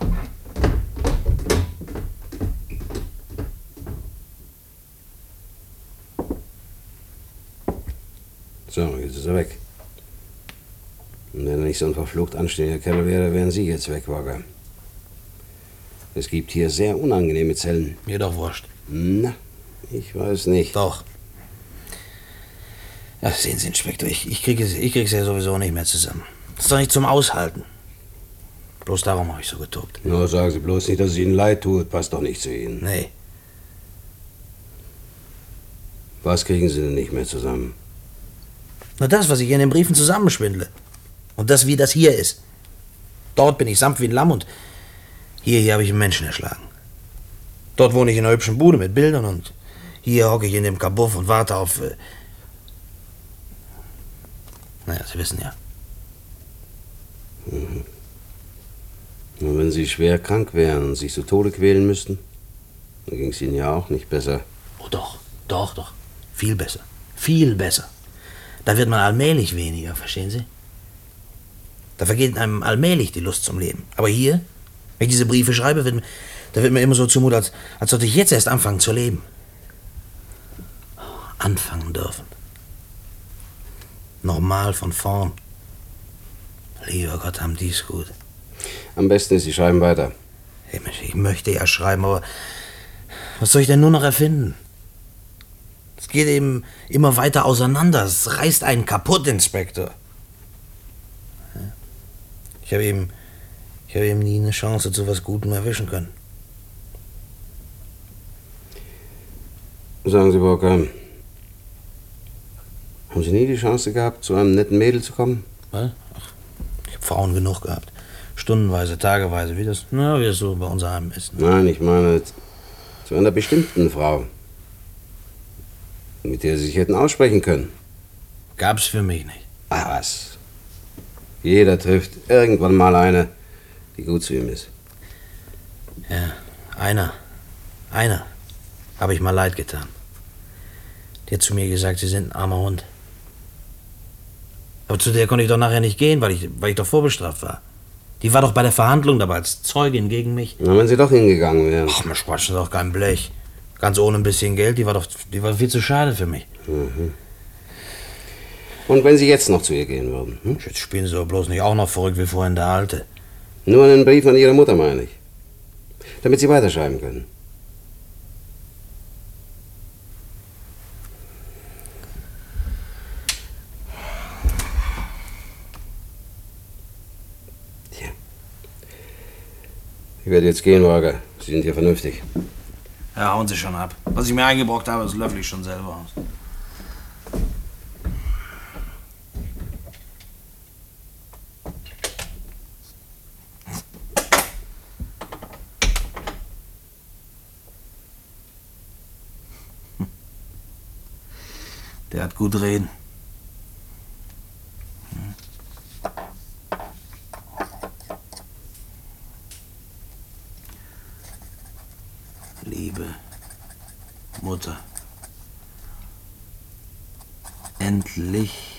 So, jetzt ist er weg. Und wenn er nicht so ein verflucht anständiger Kerl wäre, wären Sie jetzt weg, Walker. Es gibt hier sehr unangenehme Zellen. Mir doch wurscht. Na, ich weiß nicht. Doch. Ach, sehen Sie, Inspektor, ich, ich kriege es ich krieg's ja sowieso nicht mehr zusammen. Das ist doch nicht zum Aushalten. Bloß darum habe ich so getobt. Nur sagen Sie bloß nicht, dass es Ihnen leid tut. Passt doch nicht zu Ihnen. Nee. Was kriegen Sie denn nicht mehr zusammen? Nur das, was ich in den Briefen zusammenschwindle. Und das, wie das hier ist. Dort bin ich sanft wie ein Lamm und hier, hier habe ich einen Menschen erschlagen. Dort wohne ich in einer hübschen Bude mit Bildern und hier hocke ich in dem Kabuff und warte auf... Äh naja, Sie wissen ja. Mhm. Und wenn Sie schwer krank wären und sich zu Tode quälen müssten, dann ging es Ihnen ja auch nicht besser. Oh doch, doch, doch. Viel besser. Viel besser. Da wird man allmählich weniger, verstehen Sie? Da vergeht einem allmählich die Lust zum Leben. Aber hier, wenn ich diese Briefe schreibe, wird, da wird mir immer so zumut, als, als sollte ich jetzt erst anfangen zu leben. Anfangen dürfen. Normal von vorn. Lieber Gott, haben die's gut. Am besten ist, Sie schreiben weiter. Hey Mensch, ich möchte ja schreiben, aber was soll ich denn nur noch erfinden? Es geht eben immer weiter auseinander. Es reißt einen kaputt, Inspektor. Ich habe eben, ich habe eben nie eine Chance zu was Gutem erwischen können. Sagen Sie, Walker, haben Sie nie die Chance gehabt, zu einem netten Mädel zu kommen? Was? Ach, ich habe Frauen genug gehabt. Stundenweise, tageweise, wie das, na, wie das so bei uns heim ist. Ne? Nein, ich meine zu einer bestimmten Frau, mit der Sie sich hätten aussprechen können. Gab's für mich nicht. Ach was. Jeder trifft irgendwann mal eine, die gut zu ihm ist. Ja, einer. Einer. Habe ich mal leid getan. Die hat zu mir gesagt, Sie sind ein armer Hund. Aber zu der konnte ich doch nachher nicht gehen, weil ich, weil ich doch vorbestraft war. Die war doch bei der Verhandlung dabei als Zeugin gegen mich. Na, wenn Sie doch hingegangen wären. Ach, mir quatschen doch kein Blech. Ganz ohne ein bisschen Geld, die war doch die war viel zu schade für mich. Mhm. Und wenn Sie jetzt noch zu ihr gehen würden? Hm? Jetzt spielen Sie doch bloß nicht auch noch verrückt wie vorhin der Alte. Nur einen Brief an Ihre Mutter, meine ich. Damit Sie weiterschreiben können. Tja. Ich werde jetzt gehen, Walker. Sie sind hier vernünftig. Ja, hauen Sie schon ab. Was ich mir eingebrockt habe, das löffel ich schon selber aus. Der hat gut reden. Hm. Liebe Mutter, endlich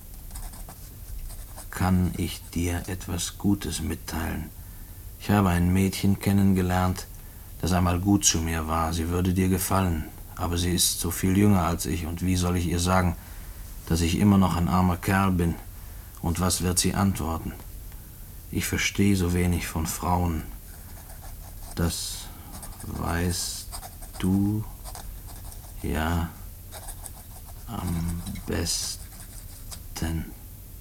kann ich dir etwas Gutes mitteilen. Ich habe ein Mädchen kennengelernt, das einmal gut zu mir war. Sie würde dir gefallen. Aber sie ist so viel jünger als ich, und wie soll ich ihr sagen, dass ich immer noch ein armer Kerl bin? Und was wird sie antworten? Ich verstehe so wenig von Frauen. Das weißt du ja am besten.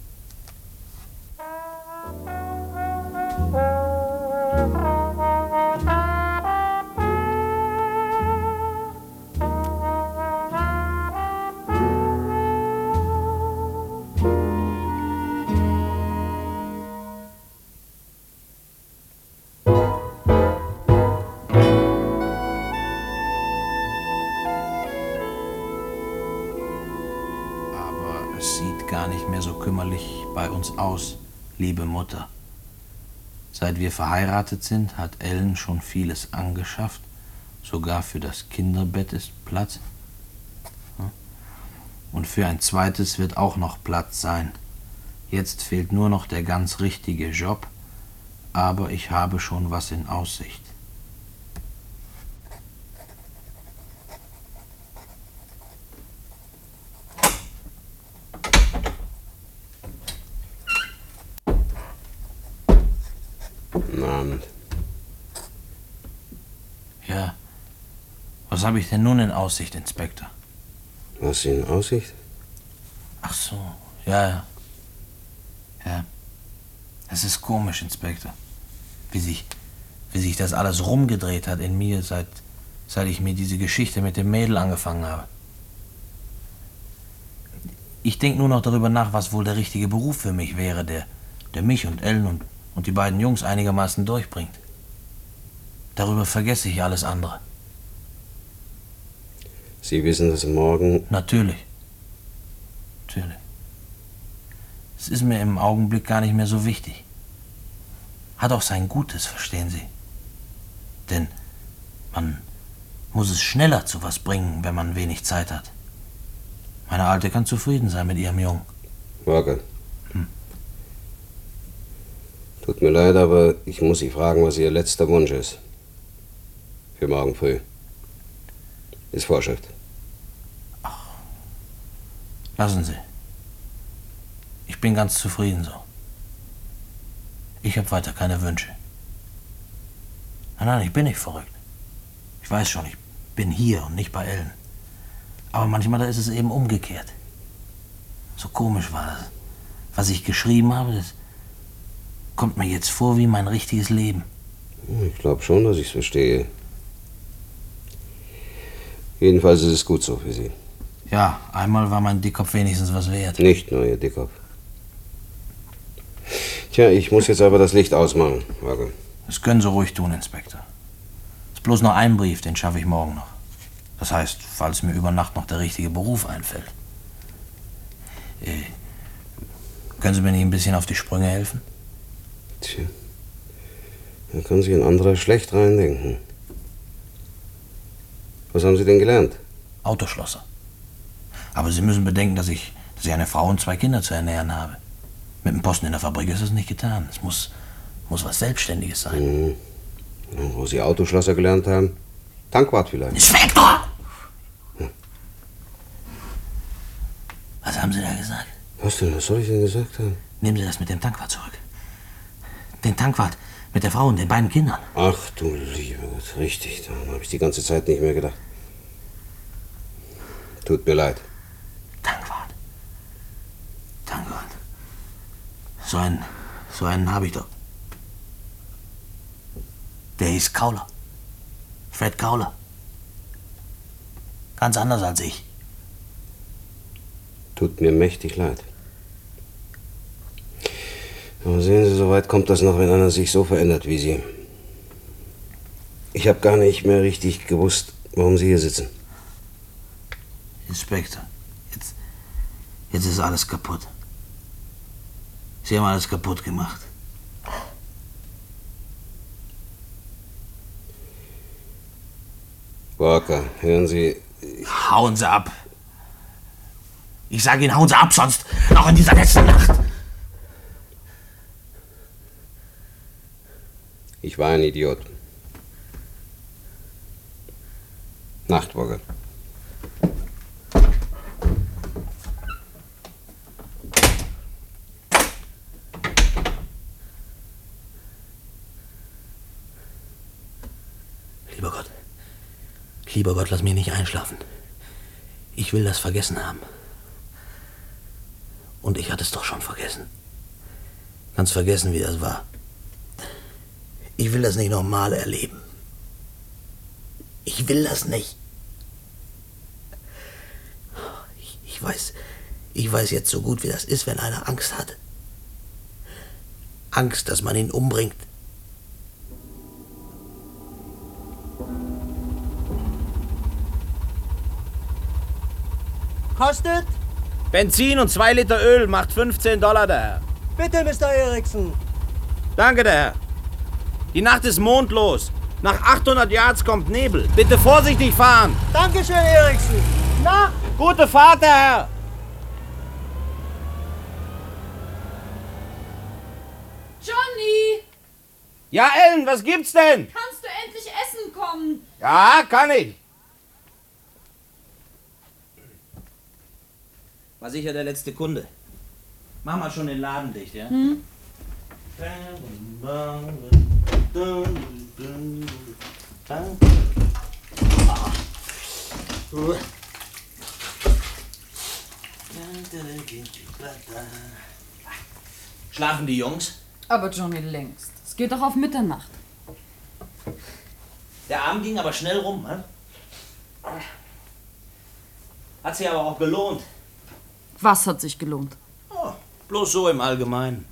Bei uns aus, liebe Mutter. Seit wir verheiratet sind, hat Ellen schon vieles angeschafft. Sogar für das Kinderbett ist Platz. Und für ein zweites wird auch noch Platz sein. Jetzt fehlt nur noch der ganz richtige Job, aber ich habe schon was in Aussicht. Guten Abend. Ja. Was habe ich denn nun in Aussicht, Inspektor? Was in Aussicht? Ach so, ja, ja. Ja. Es ist komisch, Inspektor. Wie sich, wie sich das alles rumgedreht hat in mir, seit, seit ich mir diese Geschichte mit dem Mädel angefangen habe. Ich denke nur noch darüber nach, was wohl der richtige Beruf für mich wäre, der, der mich und Ellen und, und die beiden Jungs einigermaßen durchbringt. Darüber vergesse ich alles andere. Sie wissen, dass morgen... Natürlich. Natürlich. Es ist mir im Augenblick gar nicht mehr so wichtig. Hat auch sein Gutes, verstehen Sie. Denn man muss es schneller zu was bringen, wenn man wenig Zeit hat. Meine Alte kann zufrieden sein mit ihrem Jungen. Walker. Hm. Tut mir leid, aber ich muss Sie fragen, was Ihr letzter Wunsch ist. Für morgen früh. Ist Vorschrift. Ach. Lassen Sie. Ich bin ganz zufrieden so. Ich habe weiter keine Wünsche. Nein, nein, ich bin nicht verrückt. Ich weiß schon, ich bin hier und nicht bei Ellen. Aber manchmal da ist es eben umgekehrt. So komisch war das. Was ich geschrieben habe, das, kommt mir jetzt vor wie mein richtiges Leben. Ich glaube schon, dass ich es verstehe. Jedenfalls ist es gut so für Sie. Ja, einmal war mein Dickkopf wenigstens was wert. Nicht nur Ihr Dickkopf. Tja, ich muss jetzt aber das Licht ausmachen, Wagel. Das können Sie ruhig tun, Inspektor. Ist bloß noch ein Brief, den schaffe ich morgen noch. Das heißt, falls mir über Nacht noch der richtige Beruf einfällt. Äh, können Sie mir nicht ein bisschen auf die Sprünge helfen? Tja, da kann sich ein anderer schlecht reindenken. Was haben Sie denn gelernt? Autoschlosser. Aber Sie müssen bedenken, dass ich, dass ich eine Frau und zwei Kinder zu ernähren habe. Mit dem Posten in der Fabrik ist das nicht getan. Es muss, muss was Selbstständiges sein. Mhm. Wo Sie Autoschlosser gelernt haben? Tankwart vielleicht. Inspektor! Hm. Was haben Sie da gesagt? Was denn? Was soll ich denn gesagt haben? Nehmen Sie das mit dem Tankwart zurück. Den Tankwart mit der Frau und den beiden Kindern. Ach du lieber Gott, richtig. Daran habe ich die ganze Zeit nicht mehr gedacht. Tut mir leid. Tankwart. Tankwart. So einen, so einen habe ich doch. Der hieß Kauler. Fred Kauler. Ganz anders als ich. Tut mir mächtig leid. Aber sehen Sie, so weit kommt das noch, wenn einer sich so verändert wie Sie. Ich habe gar nicht mehr richtig gewusst, warum Sie hier sitzen. Inspektor, jetzt, jetzt ist alles kaputt. Sie haben alles kaputt gemacht. Walker, hören Sie... Hauen Sie ab. Ich sage Ihnen, hauen Sie ab, sonst auch in dieser letzten Nacht. Ich war ein Idiot. Nacht, Walker. Lieber Gott, lieber Gott, lass mich nicht einschlafen. Ich will das vergessen haben. Und ich hatte es doch schon vergessen. Ganz vergessen, wie das war. Ich will das nicht nochmal erleben. Ich will das nicht. Ich, ich weiß, ich weiß jetzt so gut, wie das ist, wenn einer Angst hat. Angst, dass man ihn umbringt. Kostet? Benzin und zwei Liter Öl macht fünfzehn Dollar, der Herr. Bitte, Mister Eriksen. Danke, der Herr. Die Nacht ist mondlos. Nach achthundert Yards kommt Nebel. Bitte vorsichtig fahren. Dankeschön, Eriksen. Na? Gute Fahrt, der Herr. Johnny! Ja, Ellen, was gibt's denn? Kannst du endlich essen kommen? Ja, kann ich. War sicher der letzte Kunde. Mach mal schon den Laden dicht, ja? Hm? Schlafen die Jungs? Aber Johnny, längst. Es geht doch auf Mitternacht. Der Abend ging aber schnell rum, ne? Hat sich aber auch gelohnt. Was hat sich gelohnt? Oh, bloß so im Allgemeinen.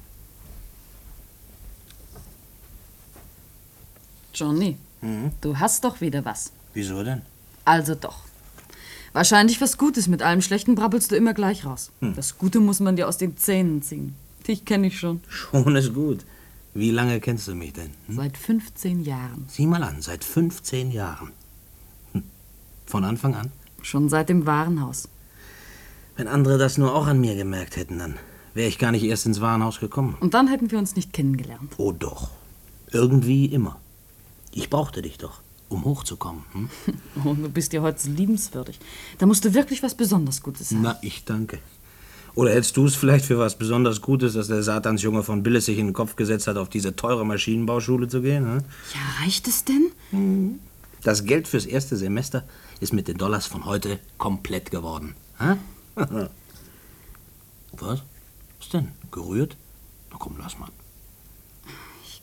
Johnny, Mhm. du hast doch wieder was. Wieso denn? Also doch. Wahrscheinlich was Gutes. Mit allem Schlechten brabbelst du immer gleich raus. Hm. Das Gute muss man dir aus den Zähnen ziehen. Dich kenne ich schon. Schon ist gut. Wie lange kennst du mich denn? Hm? Seit fünfzehn Jahren. Sieh mal an, seit fünfzehn Jahren. Hm. Von Anfang an? Schon seit dem Warenhaus. Wenn andere das nur auch an mir gemerkt hätten, dann wäre ich gar nicht erst ins Warenhaus gekommen. Und dann hätten wir uns nicht kennengelernt. Oh doch. Irgendwie immer. Ich brauchte dich doch, um hochzukommen. Hm? Oh, du bist ja heute so liebenswürdig. Da musst du wirklich was besonders Gutes haben. Na, ich danke. Oder hältst du es vielleicht für was besonders Gutes, dass der Satansjunge von Billes sich in den Kopf gesetzt hat, auf diese teure Maschinenbauschule zu gehen? Hm? Ja, reicht es denn? Das Geld fürs erste Semester ist mit den Dollars von heute komplett geworden. Hm? Was? Was denn? Gerührt? Na komm, lass mal.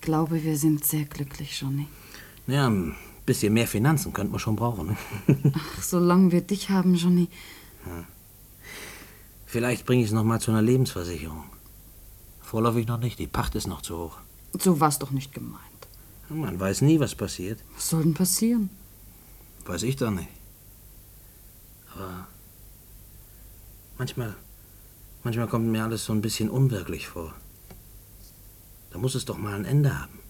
glaube, wir sind sehr glücklich, Johnny. Ja, ein bisschen mehr Finanzen könnten wir schon brauchen. Ne? Ach, solange wir dich haben, Johnny. Ja. Vielleicht bringe ich es noch mal zu einer Lebensversicherung. Vorläufig noch nicht, die Pacht ist noch zu hoch. So war's doch nicht gemeint. Man weiß nie, was passiert. Was soll denn passieren? Weiß ich doch nicht. Aber manchmal, manchmal kommt mir alles so ein bisschen unwirklich vor. Da muss es doch mal ein Ende haben.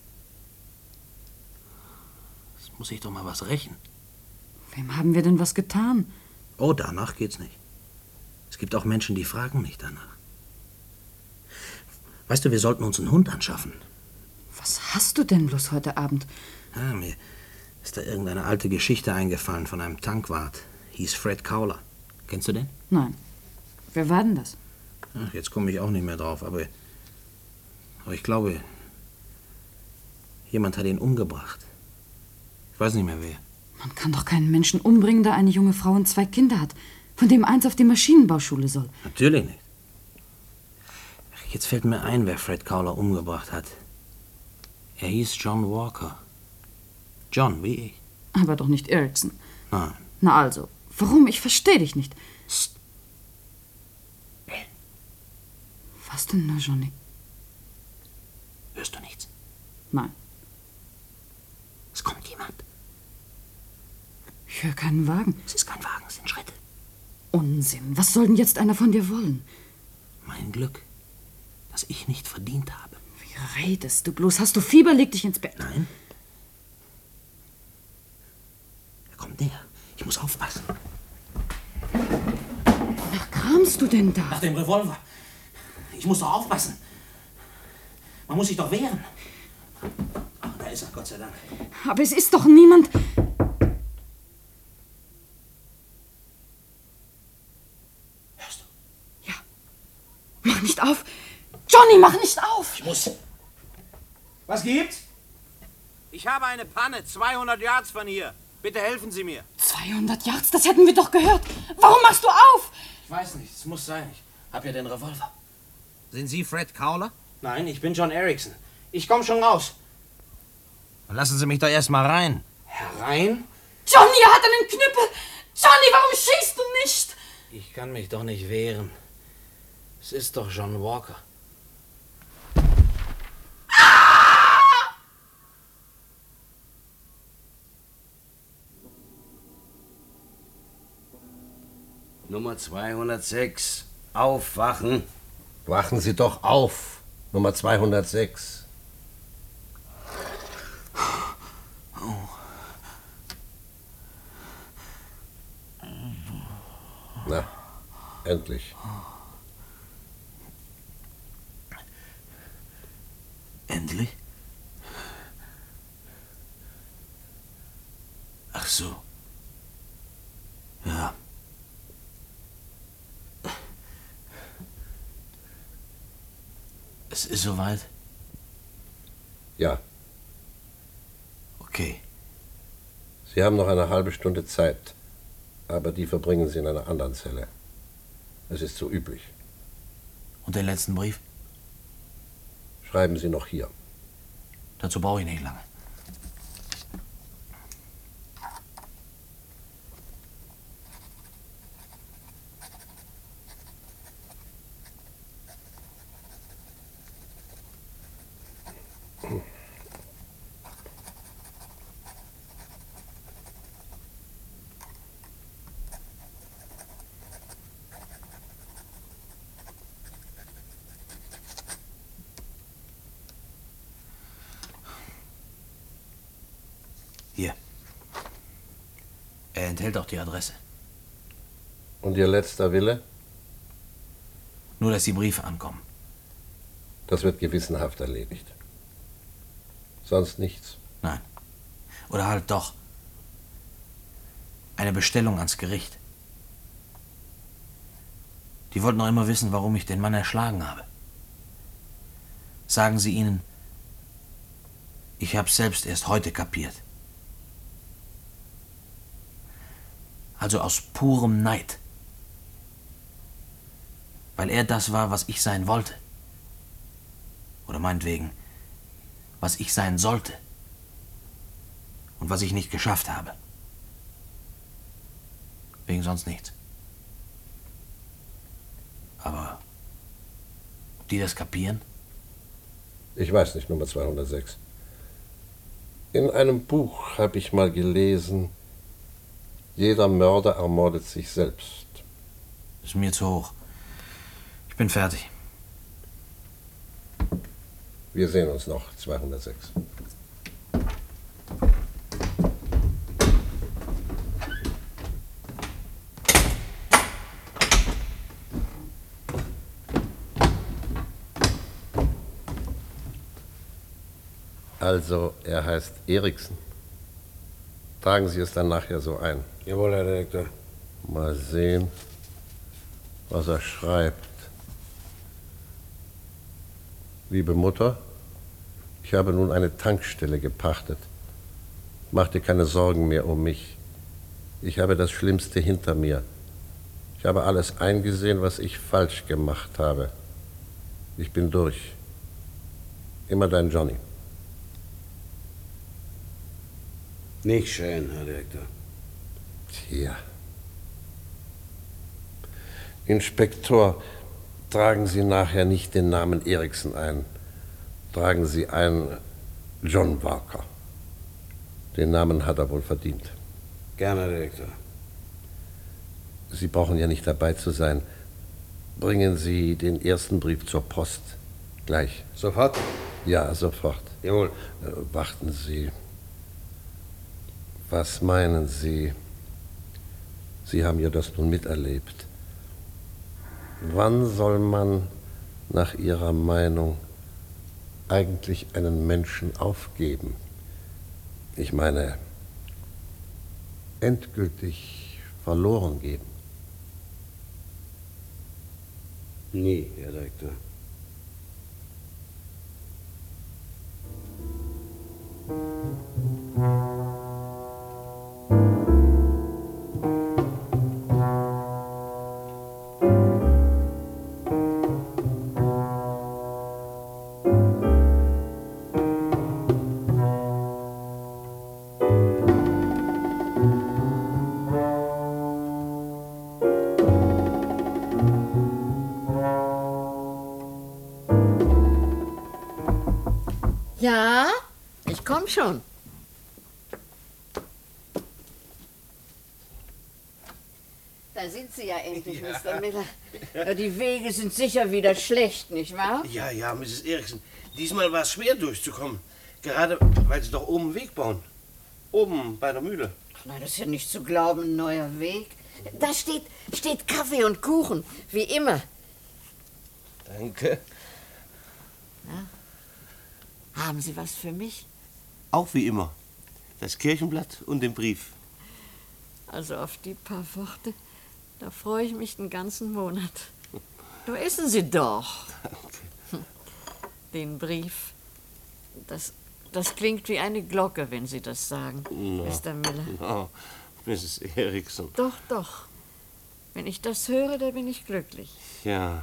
Es muss sich doch mal was rächen. Wem haben wir denn was getan? Oh, danach geht's nicht. Es gibt auch Menschen, die fragen nicht danach. Weißt du, wir sollten uns einen Hund anschaffen. Was hast du denn bloß heute Abend? Ja, mir ist da irgendeine alte Geschichte eingefallen von einem Tankwart. Hieß Fred Kauler. Kennst du den? Nein. Wer war denn das? Ach, jetzt komme ich auch nicht mehr drauf, aber, aber ich glaube, jemand hat ihn umgebracht. Ich weiß nicht mehr wer. Man kann doch keinen Menschen umbringen, der eine junge Frau und zwei Kinder hat, von dem eins auf die Maschinenbauschule soll. Natürlich nicht. Ach, jetzt fällt mir ein, wer Fred Kauler umgebracht hat. Er hieß John Walker. John, wie ich. Aber doch nicht Erickson. Nein. Na also, warum? Ich verstehe dich nicht. Psst. Was denn nur, Johnny? Hörst du nichts? Nein. Es kommt jemand. Ich höre keinen Wagen. Es ist kein Wagen, es sind Schritte. Unsinn. Was soll denn jetzt einer von dir wollen? Mein Glück, das ich nicht verdient habe. Wie redest du bloß? Hast du Fieber? Leg dich ins Bett. Nein. Er kommt näher. Ich muss aufpassen. Wonach kramst du denn da? Nach dem Revolver. Ich muss doch aufpassen. Man muss sich doch wehren. Ach, da ist er, Gott sei Dank. Aber es ist doch niemand... Hörst du? Ja. Mach nicht auf. Johnny, mach nicht auf. Ich muss. Was gibt's? Ich habe eine Panne, zweihundert Yards von hier. Bitte helfen Sie mir. zweihundert Yards, das hätten wir doch gehört. Warum machst du auf? Ich weiß nicht, es muss sein. Ich habe ja den Revolver. Sind Sie Fred Kauler? Nein, ich bin John Erickson. Ich komme schon raus. Lassen Sie mich doch erst mal rein. Herein? Johnny, er hat einen Knüppel! Johnny, warum schießt du nicht? Ich kann mich doch nicht wehren. Es ist doch John Walker. Nummer zweihundertsechs. Aufwachen. Wachen Sie doch auf. Nummer zweihundertsechs. Oh. Na, endlich. Endlich? Ach so. Ja. Es ist soweit? Ja. Okay. Sie haben noch eine halbe Stunde Zeit, aber die verbringen Sie in einer anderen Zelle. Es ist so üblich. Und den letzten Brief? Schreiben Sie noch hier. Dazu brauche ich nicht lange. Hier. Er enthält auch die Adresse. Und Ihr letzter Wille? Nur, dass die Briefe ankommen. Das wird gewissenhaft erledigt. Sonst nichts. Nein. Oder halt doch. Eine Bestellung ans Gericht. Die wollten noch immer wissen, warum ich den Mann erschlagen habe. Sagen Sie ihnen, ich habe selbst erst heute kapiert. Also aus purem Neid. Weil er das war, was ich sein wollte. Oder meinetwegen, was ich sein sollte und was ich nicht geschafft habe. Wegen sonst nichts. Aber ob die das kapieren? Ich weiß nicht, Nummer zweihundertsechs. In einem Buch habe ich mal gelesen, jeder Mörder ermordet sich selbst. Das ist mir zu hoch. Ich bin fertig. Wir sehen uns noch, zweihundertsechs. Also, er heißt Eriksen. Tragen Sie es dann nachher so ein. Jawohl, Herr Direktor. Mal sehen, was er schreibt. Liebe Mutter, ich habe nun eine Tankstelle gepachtet. Mach dir keine Sorgen mehr um mich. Ich habe das Schlimmste hinter mir. Ich habe alles eingesehen, was ich falsch gemacht habe. Ich bin durch. Immer dein Johnny. Nicht schön, Herr Direktor. Tja. Inspektor, tragen Sie nachher nicht den Namen Eriksen ein. Tragen Sie ein John Walker. Den Namen hat er wohl verdient. Gerne, Herr Direktor. Sie brauchen ja nicht dabei zu sein. Bringen Sie den ersten Brief zur Post. Gleich. Sofort? Ja, sofort. Jawohl. Äh, warten Sie. Was meinen Sie? Sie haben ja das nun miterlebt. Wann soll man nach Ihrer Meinung eigentlich einen Menschen aufgeben? Ich meine, endgültig verloren geben. Nie, Herr Direktor. Ja, ich komm schon. Da sind Sie ja endlich, Ja. Mister Miller. Ja, die Wege sind sicher wieder schlecht, nicht wahr? Ja, ja, Misses Eriksen. Diesmal war es schwer durchzukommen. Gerade weil Sie doch oben einen Weg bauen. Oben bei der Mühle. Ach nein, das ist ja nicht zu glauben, ein neuer Weg. Da steht, steht Kaffee und Kuchen, wie immer. Danke. Ja. Haben Sie was für mich? Auch wie immer. Das Kirchenblatt und den Brief. Also auf die paar Worte, da freue ich mich den ganzen Monat. Du essen Sie doch. Danke. Den Brief. Das, das klingt wie eine Glocke, wenn Sie das sagen, No. Mister Miller. No, Misses Eriksen. Doch, doch. Wenn ich das höre, da bin ich glücklich. Ja.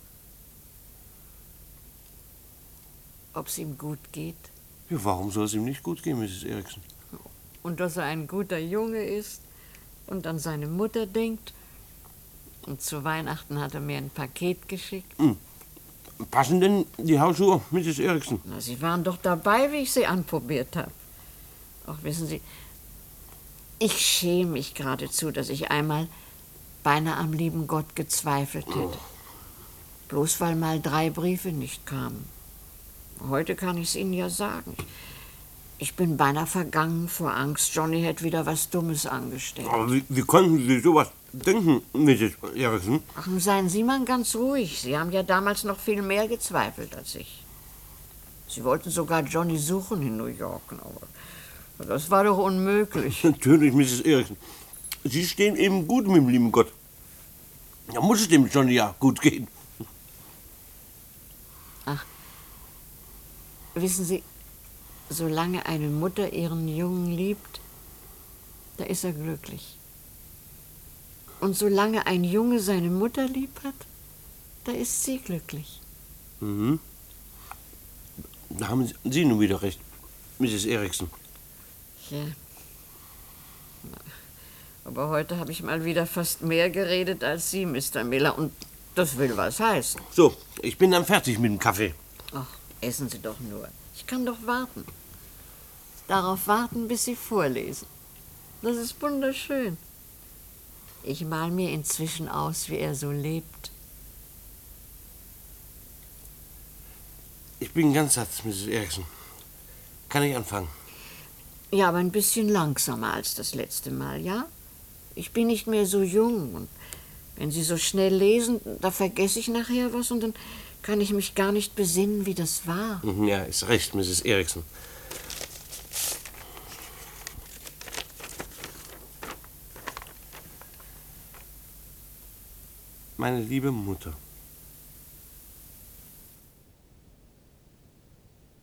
Ob es ihm gut geht Ja, warum soll es ihm nicht gut gehen, Misses Eriksen? und dass er ein guter Junge ist und an seine Mutter denkt. Und zu Weihnachten hat er mir ein Paket geschickt. Hm. Passen denn die Hausschuhe, Misses Eriksen? Na, Sie waren doch dabei, wie ich sie anprobiert habe. Auch wissen Sie, ich schäme mich geradezu, dass ich einmal beinahe am lieben Gott gezweifelt hätte. Bloß weil mal drei Briefe nicht kamen. Heute kann ich es Ihnen ja sagen. Ich bin beinahe vergangen vor Angst. Johnny hätte wieder was Dummes angestellt. Aber wie, wie konnten Sie sowas denken, Misses Eriksen? Ach, nun seien Sie mal ganz ruhig. Sie haben ja damals noch viel mehr gezweifelt als ich. Sie wollten sogar Johnny suchen in New York. Aber das war doch unmöglich. Natürlich, Misses Eriksen. Sie stehen eben gut mit dem lieben Gott. Da muss es dem Johnny ja gut gehen. Ach, wissen Sie, solange eine Mutter ihren Jungen liebt, da ist er glücklich. Und solange ein Junge seine Mutter lieb hat, da ist sie glücklich. Mhm. Da haben Sie nun wieder recht, Misses Erikson. Ja. Aber heute habe ich mal wieder fast mehr geredet als Sie, Mister Miller. Und das will was heißen. So, ich bin dann fertig mit dem Kaffee. Ach, essen Sie doch nur. Ich kann doch warten. Darauf warten, bis Sie vorlesen. Das ist wunderschön. Ich mal mir inzwischen aus, wie er so lebt. Ich bin ganz satt, Misses Erikson. Kann ich anfangen? Ja, aber ein bisschen langsamer als das letzte Mal, ja? Ich bin nicht mehr so jung. Und wenn Sie so schnell lesen, da vergesse ich nachher was und dann kann ich mich gar nicht besinnen, wie das war. Ja, ist recht, Misses Erikson. Meine liebe Mutter.